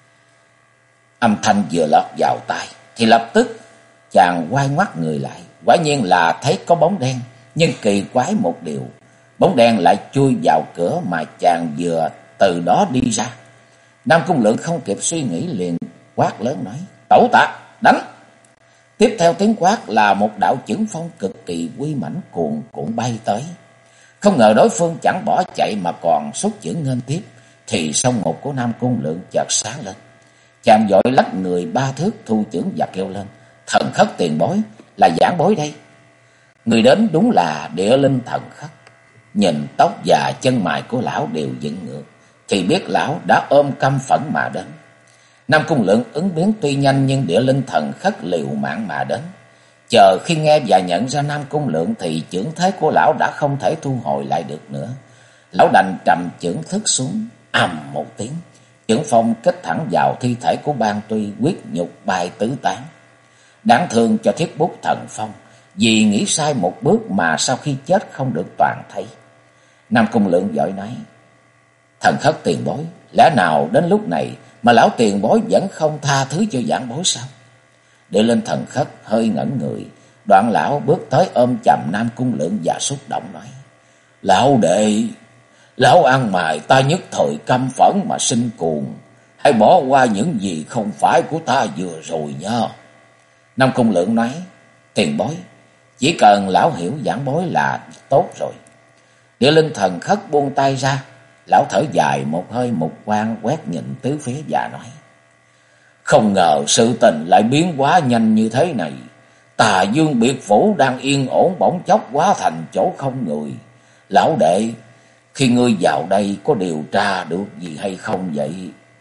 Âm thanh vừa lọt vào tai thì lập tức chàng quay ngoắt người lại, quả nhiên là thấy có bóng đen. Nhưng kỳ quái một điều, bóng đen lại chui vào cửa mà chàng vừa từ đó đi ra. Nam Cung Lượng không kịp suy nghĩ liền quát lớn nói: Tẩu Tạc, đánh! Tiếp theo tiếng quát là một đạo chưởng phong cực kỳ uy mãnh cuồn cuộn bay tới. Không ngờ đối phương chẳng bỏ chạy mà còn xuất chưởng nghênh tiếp, thì song ngục của Nam Cung Lượng chợt sáng lên. Chàng vội lách người 3 thước thu chưởng và kêu lên: Thần Khất tiền bối, là Giảng bối đây. Người đến đúng là Địa Linh Thần Khất. Nhìn tóc và chân mày của lão đều dựng ngược, thì biết lão đã ôm căm phẫn mà đến. Nam Cung Lượng ứng biến tuy nhanh, nhưng Địa Linh Thần Khất liều mạng mà đến. Chờ khi nghe và nhận ra Nam Cung Lượng thì chưởng thế của lão đã không thể thu hồi lại được nữa. Lão đành trầm chưởng thức xuống, ầm một tiếng, chưởng phong kích thẳng vào thi thể của Ban Tuy, quyết nhục bay tứ tán. Đáng thương cho Thiết Bút Thần Phong, vì nghĩ sai một bước mà sau khi chết không được toàn thây. Nam Cung Lượng vội nói: Thần Khất tiền bối, lẽ nào đến lúc này mà lão tiền bối vẫn không tha thứ cho Giảng bối sao? Địa Linh Thần Khất hơi ngẩn người, đoạn lão bước tới ôm chầm Nam Cung Lượng và xúc động nói: Lão đệ, lão ăn mày ta nhất thời căm phẫn mà sinh cuồng, hãy bỏ qua những gì không phải của ta vừa rồi nha. Nam Cung Lượng nói: Tiền bối, chỉ cần lão hiểu Giảng bối là tốt rồi. Địa Linh Thần Khất buông tay ra, lão thở dài một hơi mục quang quét nhìn tứ phía và nói: Không ngờ sự tình lại biến hóa nhanh như thế này. Tà Dương biệt phủ đang yên ổn bỗng chốc hóa thành chỗ không người. Lão đệ, khi ngươi vào đây có điều tra được gì hay không vậy?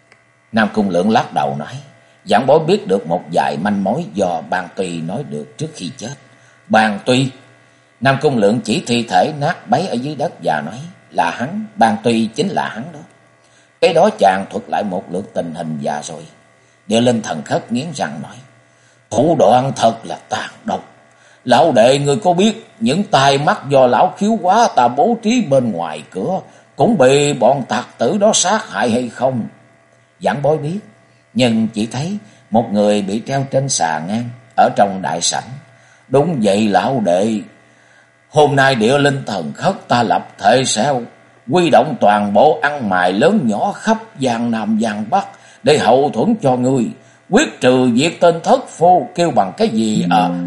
Nam Cung Lượng lắc đầu nói: Giảng bối biết được một vài manh mối do Ban Tuy nói được trước khi chết. Ban Tuy? Nam Cung Lượng chỉ thi thể nát bấy ở dưới đất và nói: Là hắn, Ban Tuy chính là hắn đó. Cái đó chàng thuật lại một lượt tình hình và rồi. Địa Linh Thần Khất nghiến răng nói: Thủ đoạn thật là tàn độc. Lão đệ, ngươi có biết những tai mắt do lão khiếu quá ta bố trí bên ngoài cửa cũng bị bọn tặc tử đó sát hại hay không? Giảng bối biết, nhưng chỉ thấy một người bị treo trên xà ngang ở trong đại sảnh. Đúng vậy lão đệ, hôm nay Địa Linh Thần Khất ta lập thể sẽ huy động toàn bộ ăn mày lớn nhỏ khắp Giang Nam Giang Bắc để hậu thuẫn cho ngươi, quyết trừ diệt tên thất phu kêu bằng cái gì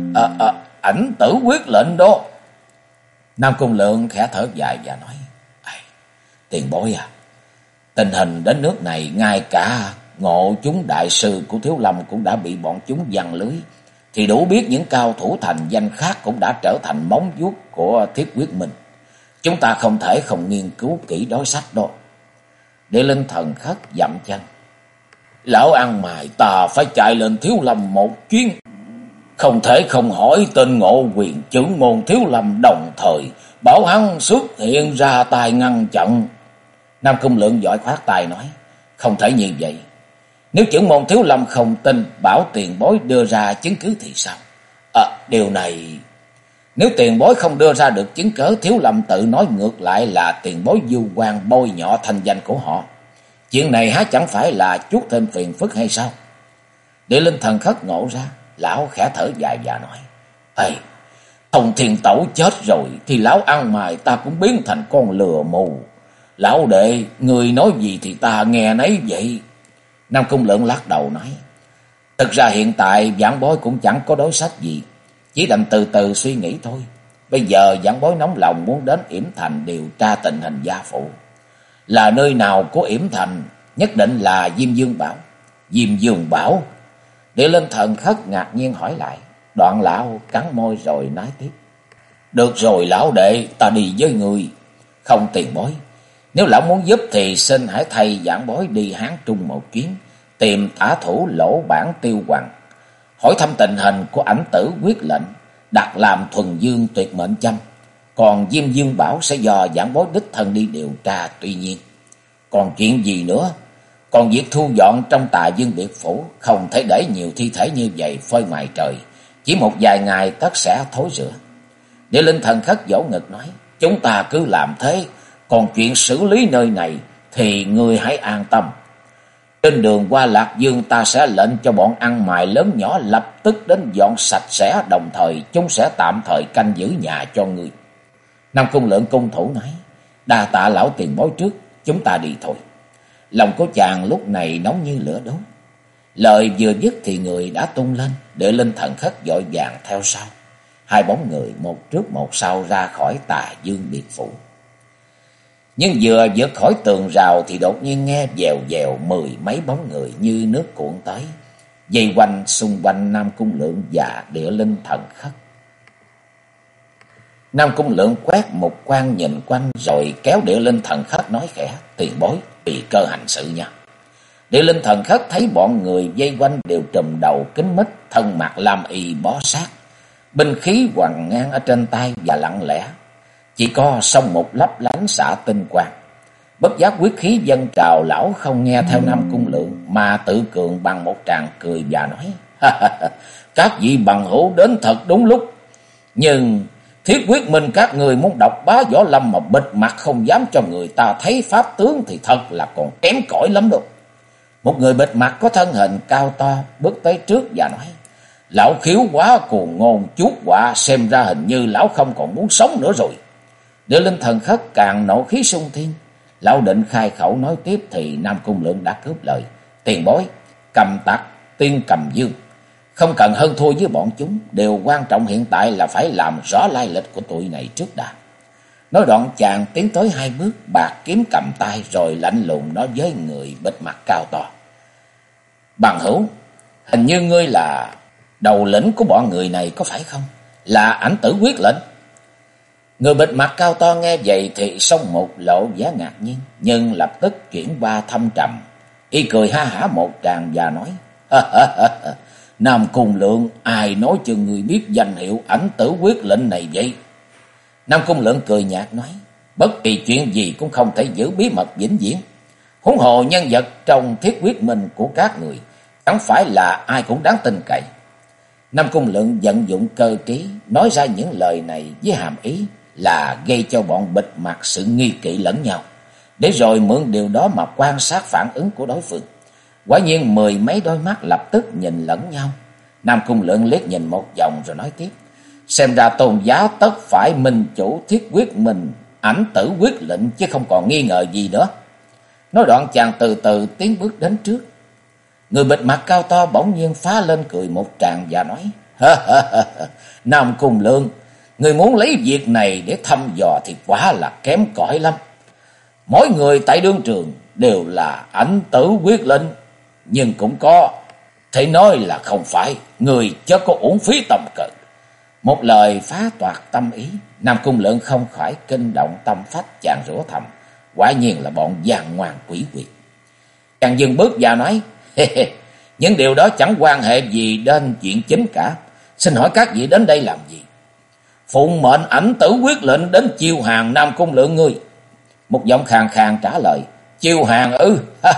ảnh tử quyết lệnh đó. Nam Cung Lượng khẽ thở dài và nói: Tiền bối à, tình hình đến nước này ngay cả Ngộ chúng đại sư của Thiếu Lâm cũng đã bị bọn chúng giăng lưới, thì đủ biết những cao thủ thành danh khác cũng đã trở thành móng vuốt của Thiết Quyết Minh. Chúng ta không thể không nghiên cứu kỹ đối sách đó. Địa Linh Thần Khất dậm chân: Lão ăn mày, ta phải chạy lên Thiếu Lâm một chuyến, không thể không hỏi tên Ngộ Quyền trưởng môn Thiếu Lâm, đồng thời bảo hắn xuất hiện ra tay ngăn chặn. Nam Cung Lượng vội khoát tay nói: Không thể như vậy. Nếu trưởng môn Thiếu Lâm không tin, bảo tiền bối đưa ra chứng cứ thì sao? Điều này, nếu tiền bối không đưa ra được chứng cớ, Thiếu Lâm tự nói ngược lại là tiền bối vu oan bôi nhọ thanh danh của họ. Chuyện này há chẳng phải là chuốc thêm phiền phức hay sao? Địa Linh Thần Khất ngộ ra, lão khẽ thở dài và nói: Thông Thiên Tẩu chết rồi thì lão ăn mày ta cũng biến thành con lừa mù. Lão đệ, người nói gì thì ta nghe nấy vậy. Nam Cung Lượng lắc đầu nói: Thực ra hiện tại Vãn Bối cũng chẳng có đối sách gì, chỉ đành từ từ suy nghĩ thôi. Bây giờ Vãn Bối nóng lòng muốn đến Yểm Thành điều tra tình hình gia phụ. Là nơi nào của Yểm Thành? Nhất định là Diêm Dương Bảo. Diêm Dương Bảo? Địa Linh Thần Khất ngạc nhiên hỏi lại. Đoạn lão cắn môi rồi nói tiếp: Được rồi lão đệ, ta đi với người. Không tiền bối, nếu lão muốn giúp thì xin hãy thay Vãn Bối đi Hán Trung một chuyến, tìm tả thủ Lỗ Bản Tiêu Hoàng, hỏi thăm tình hình của ảnh tử quyết lệnh, đặt làm thuần dương tuyệt mệnh châm. Còn Diêm Dương Bảo sẽ do Vãn Bối đích thân đi điều tra. Tuy nhiên còn chuyện gì nữa? Còn việc thu dọn trong Tà Dương biệt phủ, không thể để nhiều thi thể như vậy phơi ngoài trời, chỉ một vài ngày tất sẽ thối rữa. Địa Linh Thần Khất vỗ ngực nói: Chúng ta cứ làm thế, còn chuyện xử lý nơi này thì ngươi hãy an tâm. Trên đường qua Lạc Dương, ta sẽ lệnh cho bọn ăn mày lớn nhỏ lập tức đến dọn sạch sẽ, đồng thời chúng sẽ tạm thời canh giữ nhà cho ngươi. Nam Cung Lượng cung thủ nói: Đa tạ lão tiền bối trước, chúng ta đi thôi. Lòng của chàng lúc này nóng như lửa đốt. Lời vừa dứt thì người đã tung lên. Địa Linh Thần Khất vội vàng theo sau. Hai bóng người một trước một sau ra khỏi Tà Dương biệt phủ. Nhưng vừa vượt khỏi tường rào thì đột nhiên nghe vèo vèo 10 mấy bóng người như nước cuộn tới, vây quanh xung quanh Nam Cung Lượng và Địa Linh Thần Khất. Nam Cung Lượng quét một quan nhìn quanh rồi kéo Địa Linh Thần Khất nói khẽ: Tiền bối, tùy cơ hành sự nha. Địa Linh Thần Khất thấy bọn người vây quanh đều trùm đầu kín mít, thân mặc lam y bó sát, binh khí quằn ngang ở trên tay và lặng lẽ, chỉ có song một lấp lánh xạ tinh quang. Bất giác quyết khí dâng trào, lão không nghe theo Nam Cung Lượng mà tự cường bằng một tràng cười và nói: Các vị bằng hữu đến thật đúng lúc, nhưng Thiết Quyết Minh các người muốn đọc bá võ lâm mà bịt mặt không dám cho người ta thấy pháp tướng thì thật là còn kém cỏi lắm đâu. Một người bịt mặt có thân hình cao to bước tới trước và nói: Lão khiếu quá cuồng ngôn chuốt quạ, xem ra hình như lão không còn muốn sống nữa rồi. Địa Linh Thần Khất càng nộ khí sung thiên. Lão định khai khẩu nói tiếp thì Nam Cung Lượng đã cướp lời: Tiền bối, cầm tặc tiên cầm dương không cần hơn thua với bọn chúng, điều quan trọng hiện tại là phải làm rõ lai lịch của tụi này trước đã. Nói đoạn chàng tiến tới hai bước, bạc kiếm cầm tay rồi lạnh lùng nói với người bịt mặt cao to: Bằng hữu, hình như ngươi là đầu lĩnh của bọn người này có phải không? Là ảnh tử quyết lệnh? Người bịt mặt cao to nghe vậy thì song một lộ vẻ ngạc nhiên, nhưng lập tức chuyển qua thâm trầm. Y cười ha hả một tràng và nói: Nam Cung Lượng, ai nói cho người biết danh hiệu ảnh tử quyết lệnh này vậy? Nam Cung Lượng cười nhạt nói: Bất kỳ chuyện gì cũng không thể giữ bí mật vĩnh viễn. Huống hồ nhân vật trong Thiết Quyết Minh của các người chẳng phải là ai cũng đáng tin cậy. Nam Cung Lượng vận dụng cơ trí nói ra những lời này với hàm ý là gây cho bọn bịt mặt sự nghi kỵ lẫn nhau, để rồi mượn điều đó mà quan sát phản ứng của đối phương. Quả nhiên 10 mấy đôi mắt lập tức nhìn lẫn nhau. Nam Cung Lượng liếc nhìn một vòng rồi nói tiếp: Xem ra tôn giá tất phải minh chủ Thiết Quyết Minh ảnh tử quyết lệnh chứ không còn nghi ngờ gì nữa. Nói đoạn chàng từ từ tiến bước đến trước. Người bịt mặt cao to bỗng nhiên phá lên cười một tràng và nói: Nam Cung Lượng, người muốn lấy việc này để thăm dò thì quá là kém cỏi lắm. Mỗi người tại đương trường đều là ảnh tử quyết lệnh, nhưng cũng có thể nói là không phải, người chớ có uổng phí tâm cơ. Một lời phá toạc tâm ý, Nam Cung Lượng không khỏi kinh động tâm phách, chàng rủa thầm: quả nhiên là bọn gian ngoan quỷ quyệt. Chàng dừng bước và nói: những điều đó chẳng quan hệ gì đến chuyện chính cả. Xin hỏi các vị đến đây làm gì? Phụng mệnh ảnh tử quyết lệnh đến chiêu hàng Nam Cung Lượng ngươi. Một giọng khàn khàn trả lời: chiêu hàng ư?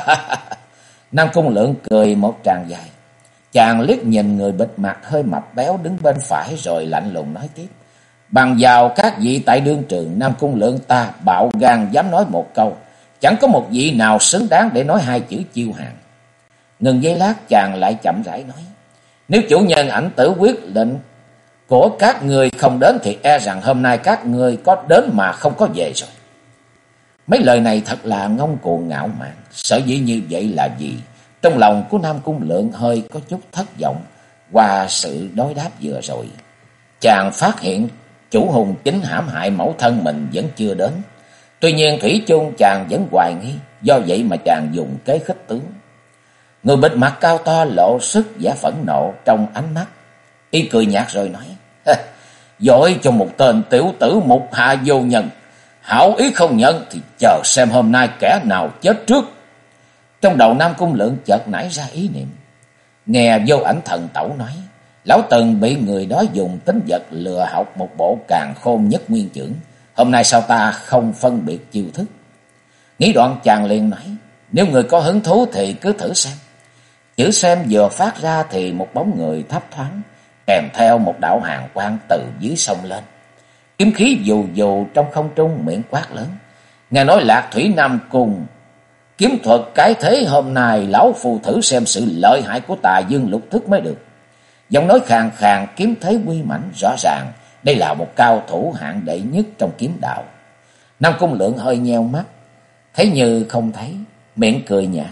Nam Cung Lượng cười một tràng dài. Chàng liếc nhìn người bịt mặt hơi mập béo đứng bên phải rồi lạnh lùng nói tiếp: bằng vào các vị tại đương trường, Nam Cung Lượng ta bạo gan dám nói một câu, chẳng có một vị nào xứng đáng để nói hai chữ chiêu hàng. Ngừng giây lát, chàng lại chậm rãi nói: nếu chủ nhân ảnh tử quyết lệnh của các người không đến thì e rằng hôm nay các người có đến mà không có về rồi. Mấy lời này thật là ngông cuồng ngạo mạn. Sở dĩ như vậy là gì? Trong lòng của Nam Cung Lượng hơi có chút thất vọng qua sự đối đáp vừa rồi. Chàng phát hiện chủ hùng chính hãm hại mẫu thân mình vẫn chưa đến. Tuy nhiên thủy chung chàng vẫn hoài nghi, do vậy mà chàng dùng kế khích tướng. Người bịt mặt cao to lộ sức vẻ phẫn nộ trong ánh mắt. Y cười nhạt rồi nói: giỏi cho một tên tiểu tử mục hạ vô nhân, hảo ý không nhận thì chờ xem hôm nay kẻ nào chết trước. Trong đầu Nam Cung Lượng chợt nảy ra ý niệm. Nghe Vô Ảnh Thần Tẩu nói, lão từng bị người đó dùng tính vật lừa học một bộ càn khôn nhất nguyên chưởng. Hôm nay sao ta không phân biệt chiêu thức? Nghĩ đoạn chàng liền nói: nếu người có hứng thú thì cứ thử xem. Chữ xem vừa phát ra thì một bóng người thấp thoáng, kèm theo một đạo hàn quang từ dưới sông lên. Kiếm khí dù dù trong không trung, miệng quát lớn: nghe nói Lạc Thủy Nam Cung kiếm thuật cái thế, hôm nay lão phù thử xem sự lợi hại của Tà Dương Lục Thức mới được. Giọng nói khàn khàn, kiếm thế uy mãnh, rõ ràng đây là một cao thủ hạng đệ nhất trong kiếm đạo. Nam Cung Lượng hơi nheo mắt, thấy như không thấy, miệng cười nhạt: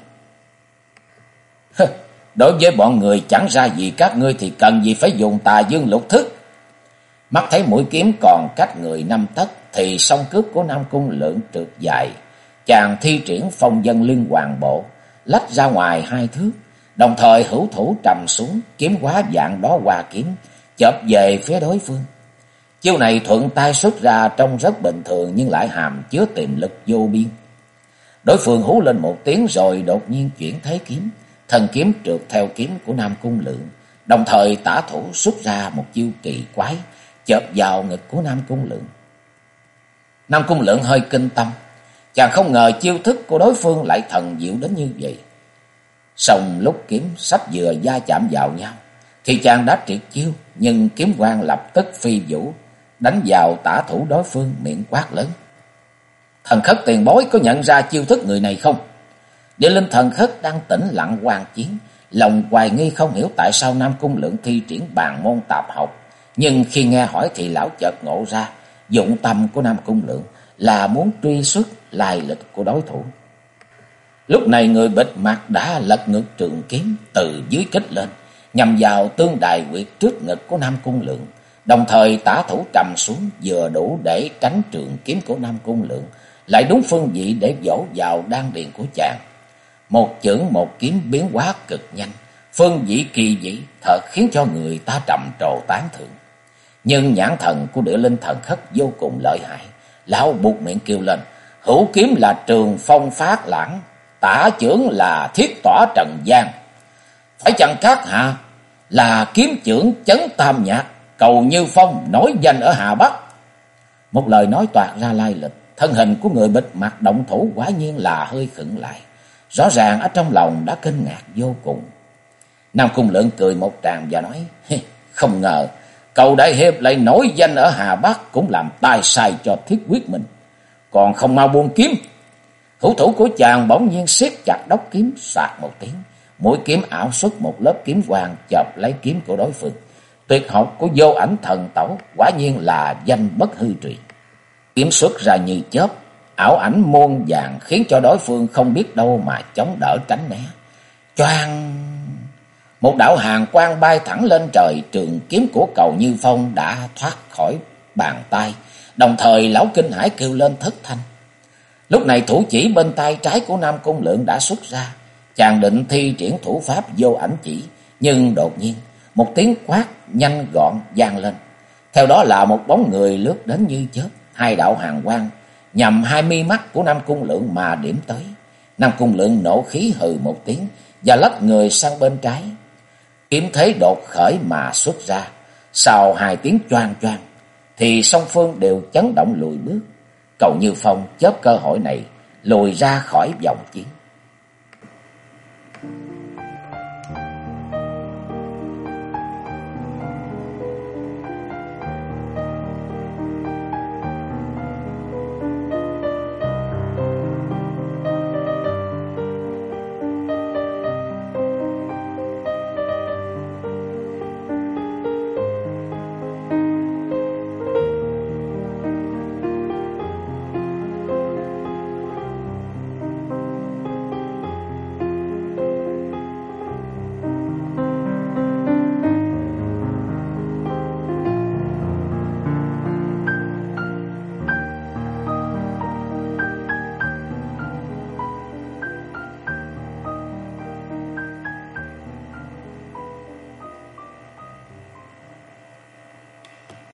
đối với bọn người chẳng ra gì các ngươi thì cần gì phải dùng Tà Dương Lục Thức. Mắt thấy mũi kiếm còn cách người 5 tấc thì song cước của Nam Cung Lượng trượt dài. Chàng thi triển Phong Vân Liên Hoàn Bộ, lách ra ngoài 2 thước, đồng thời hữu thủ trầm xuống, kiếm hóa dạng đó hoa kiếm, chộp về phía đối phương. Chiêu này thuận tay xuất ra trông rất bình thường nhưng lại hàm chứa tiềm lực vô biên. Đối phương hú lên một tiếng rồi đột nhiên chuyển thế kiếm, thần kiếm trượt theo kiếm của Nam Cung Lượng, đồng thời tả thủ xuất ra một chiêu kỳ quái, chộp vào ngực của Nam Cung Lượng. Nam Cung Lượng hơi kinh tâm, chàng không ngờ chiêu thức của đối phương lại thần diệu đến như vậy. Song lúc kiếm sắp vừa va chạm vào nhau thì chàng đã triệt chiêu, nhưng kiếm quang lập tức phi vũ đánh vào tả thủ đối phương, miệng quát lớn: thần khất tiền bối có nhận ra chiêu thức người này không? Địa linh thần khất đang tĩnh lặng quan chiến, lòng hoài nghi không hiểu tại sao Nam Cung Lượng thi triển bàn môn tạp học. Nhưng khi nghe hỏi thì lão chợt ngộ ra, dụng tâm của Nam Cung Lượng là muốn truy xuất lai lịch của đối thủ. Lúc này người bịt mặt đã lật ngược trường kiếm từ dưới kích lên, nhằm vào tương đài huyệt trước ngực của Nam Cung Lượng, đồng thời tả thủ trầm xuống vừa đủ để tránh trường kiếm của Nam Cung Lượng, lại đúng phương vị để vỗ vào đan điền của chàng. Một chưởng một kiếm biến hóa cực nhanh, phương vị kỳ dị, thật khiến cho người ta trầm trồ tán thưởng. Nhưng nhãn thần của Địa Linh Thần Khất vô cùng lợi hại, lão buộc miệng kêu lên: hữu kiếm là Trường Phong Phát Lãng, tả chưởng là Thiết Tỏa Trần Gian. Phải chăng các hạ là kiếm chưởng Chấn Tam Nhạc, Cầu Như Phong nổi danh ở Hà Bắc? Một lời nói toạc ra lai lịch, thân hình của người bịt mặt động thủ quả nhiên là hơi khựng lại, rõ ràng ở trong lòng đã kinh ngạc vô cùng. Nam Cung Lượng cười một tràng và nói: không ngờ Cầu đại hiệp lại nổi danh ở Hà Bắc, cũng làm tai sai cho Thiết Quyết mình, còn không mau buông kiếm. Hữu thủ của chàng bỗng nhiên siết chặt đốc kiếm, soạt một tiếng, mũi kiếm ảo xuất một lớp kiếm quang chộp lấy kiếm của đối phương. Tuyệt học của Vô Ảnh Thần Tẩu quả nhiên là danh bất hư truyền. Kiếm xuất ra như chớp, ảo ảnh muôn vàng khiến cho đối phương không biết đâu mà chống đỡ tránh né. Choang! Một đạo hàn quang bay thẳng lên trời, trường kiếm của Cầu Như Phong đã thoát khỏi bàn tay, đồng thời lão kinh hãi kêu lên thất thanh. Lúc này thủ chỉ bên tay trái của Nam Cung Lượng đã xuất ra, chàng định thi triển thủ pháp vô ảnh chỉ, nhưng đột nhiên một tiếng quát nhanh gọn vang lên. Theo đó là một bóng người lướt đến như chớp, hai đạo hàn quang nhằm hai mi mắt của Nam Cung Lượng mà điểm tới. Nam Cung Lượng nộ khí hừ một tiếng và lách người sang bên trái. Kiếm thế đột khởi mà xuất ra, sau hai tiếng choang choang thì song phương đều chấn động lùi bước. Cầu Như Phong chớp cơ hội này lùi ra khỏi vòng chiến.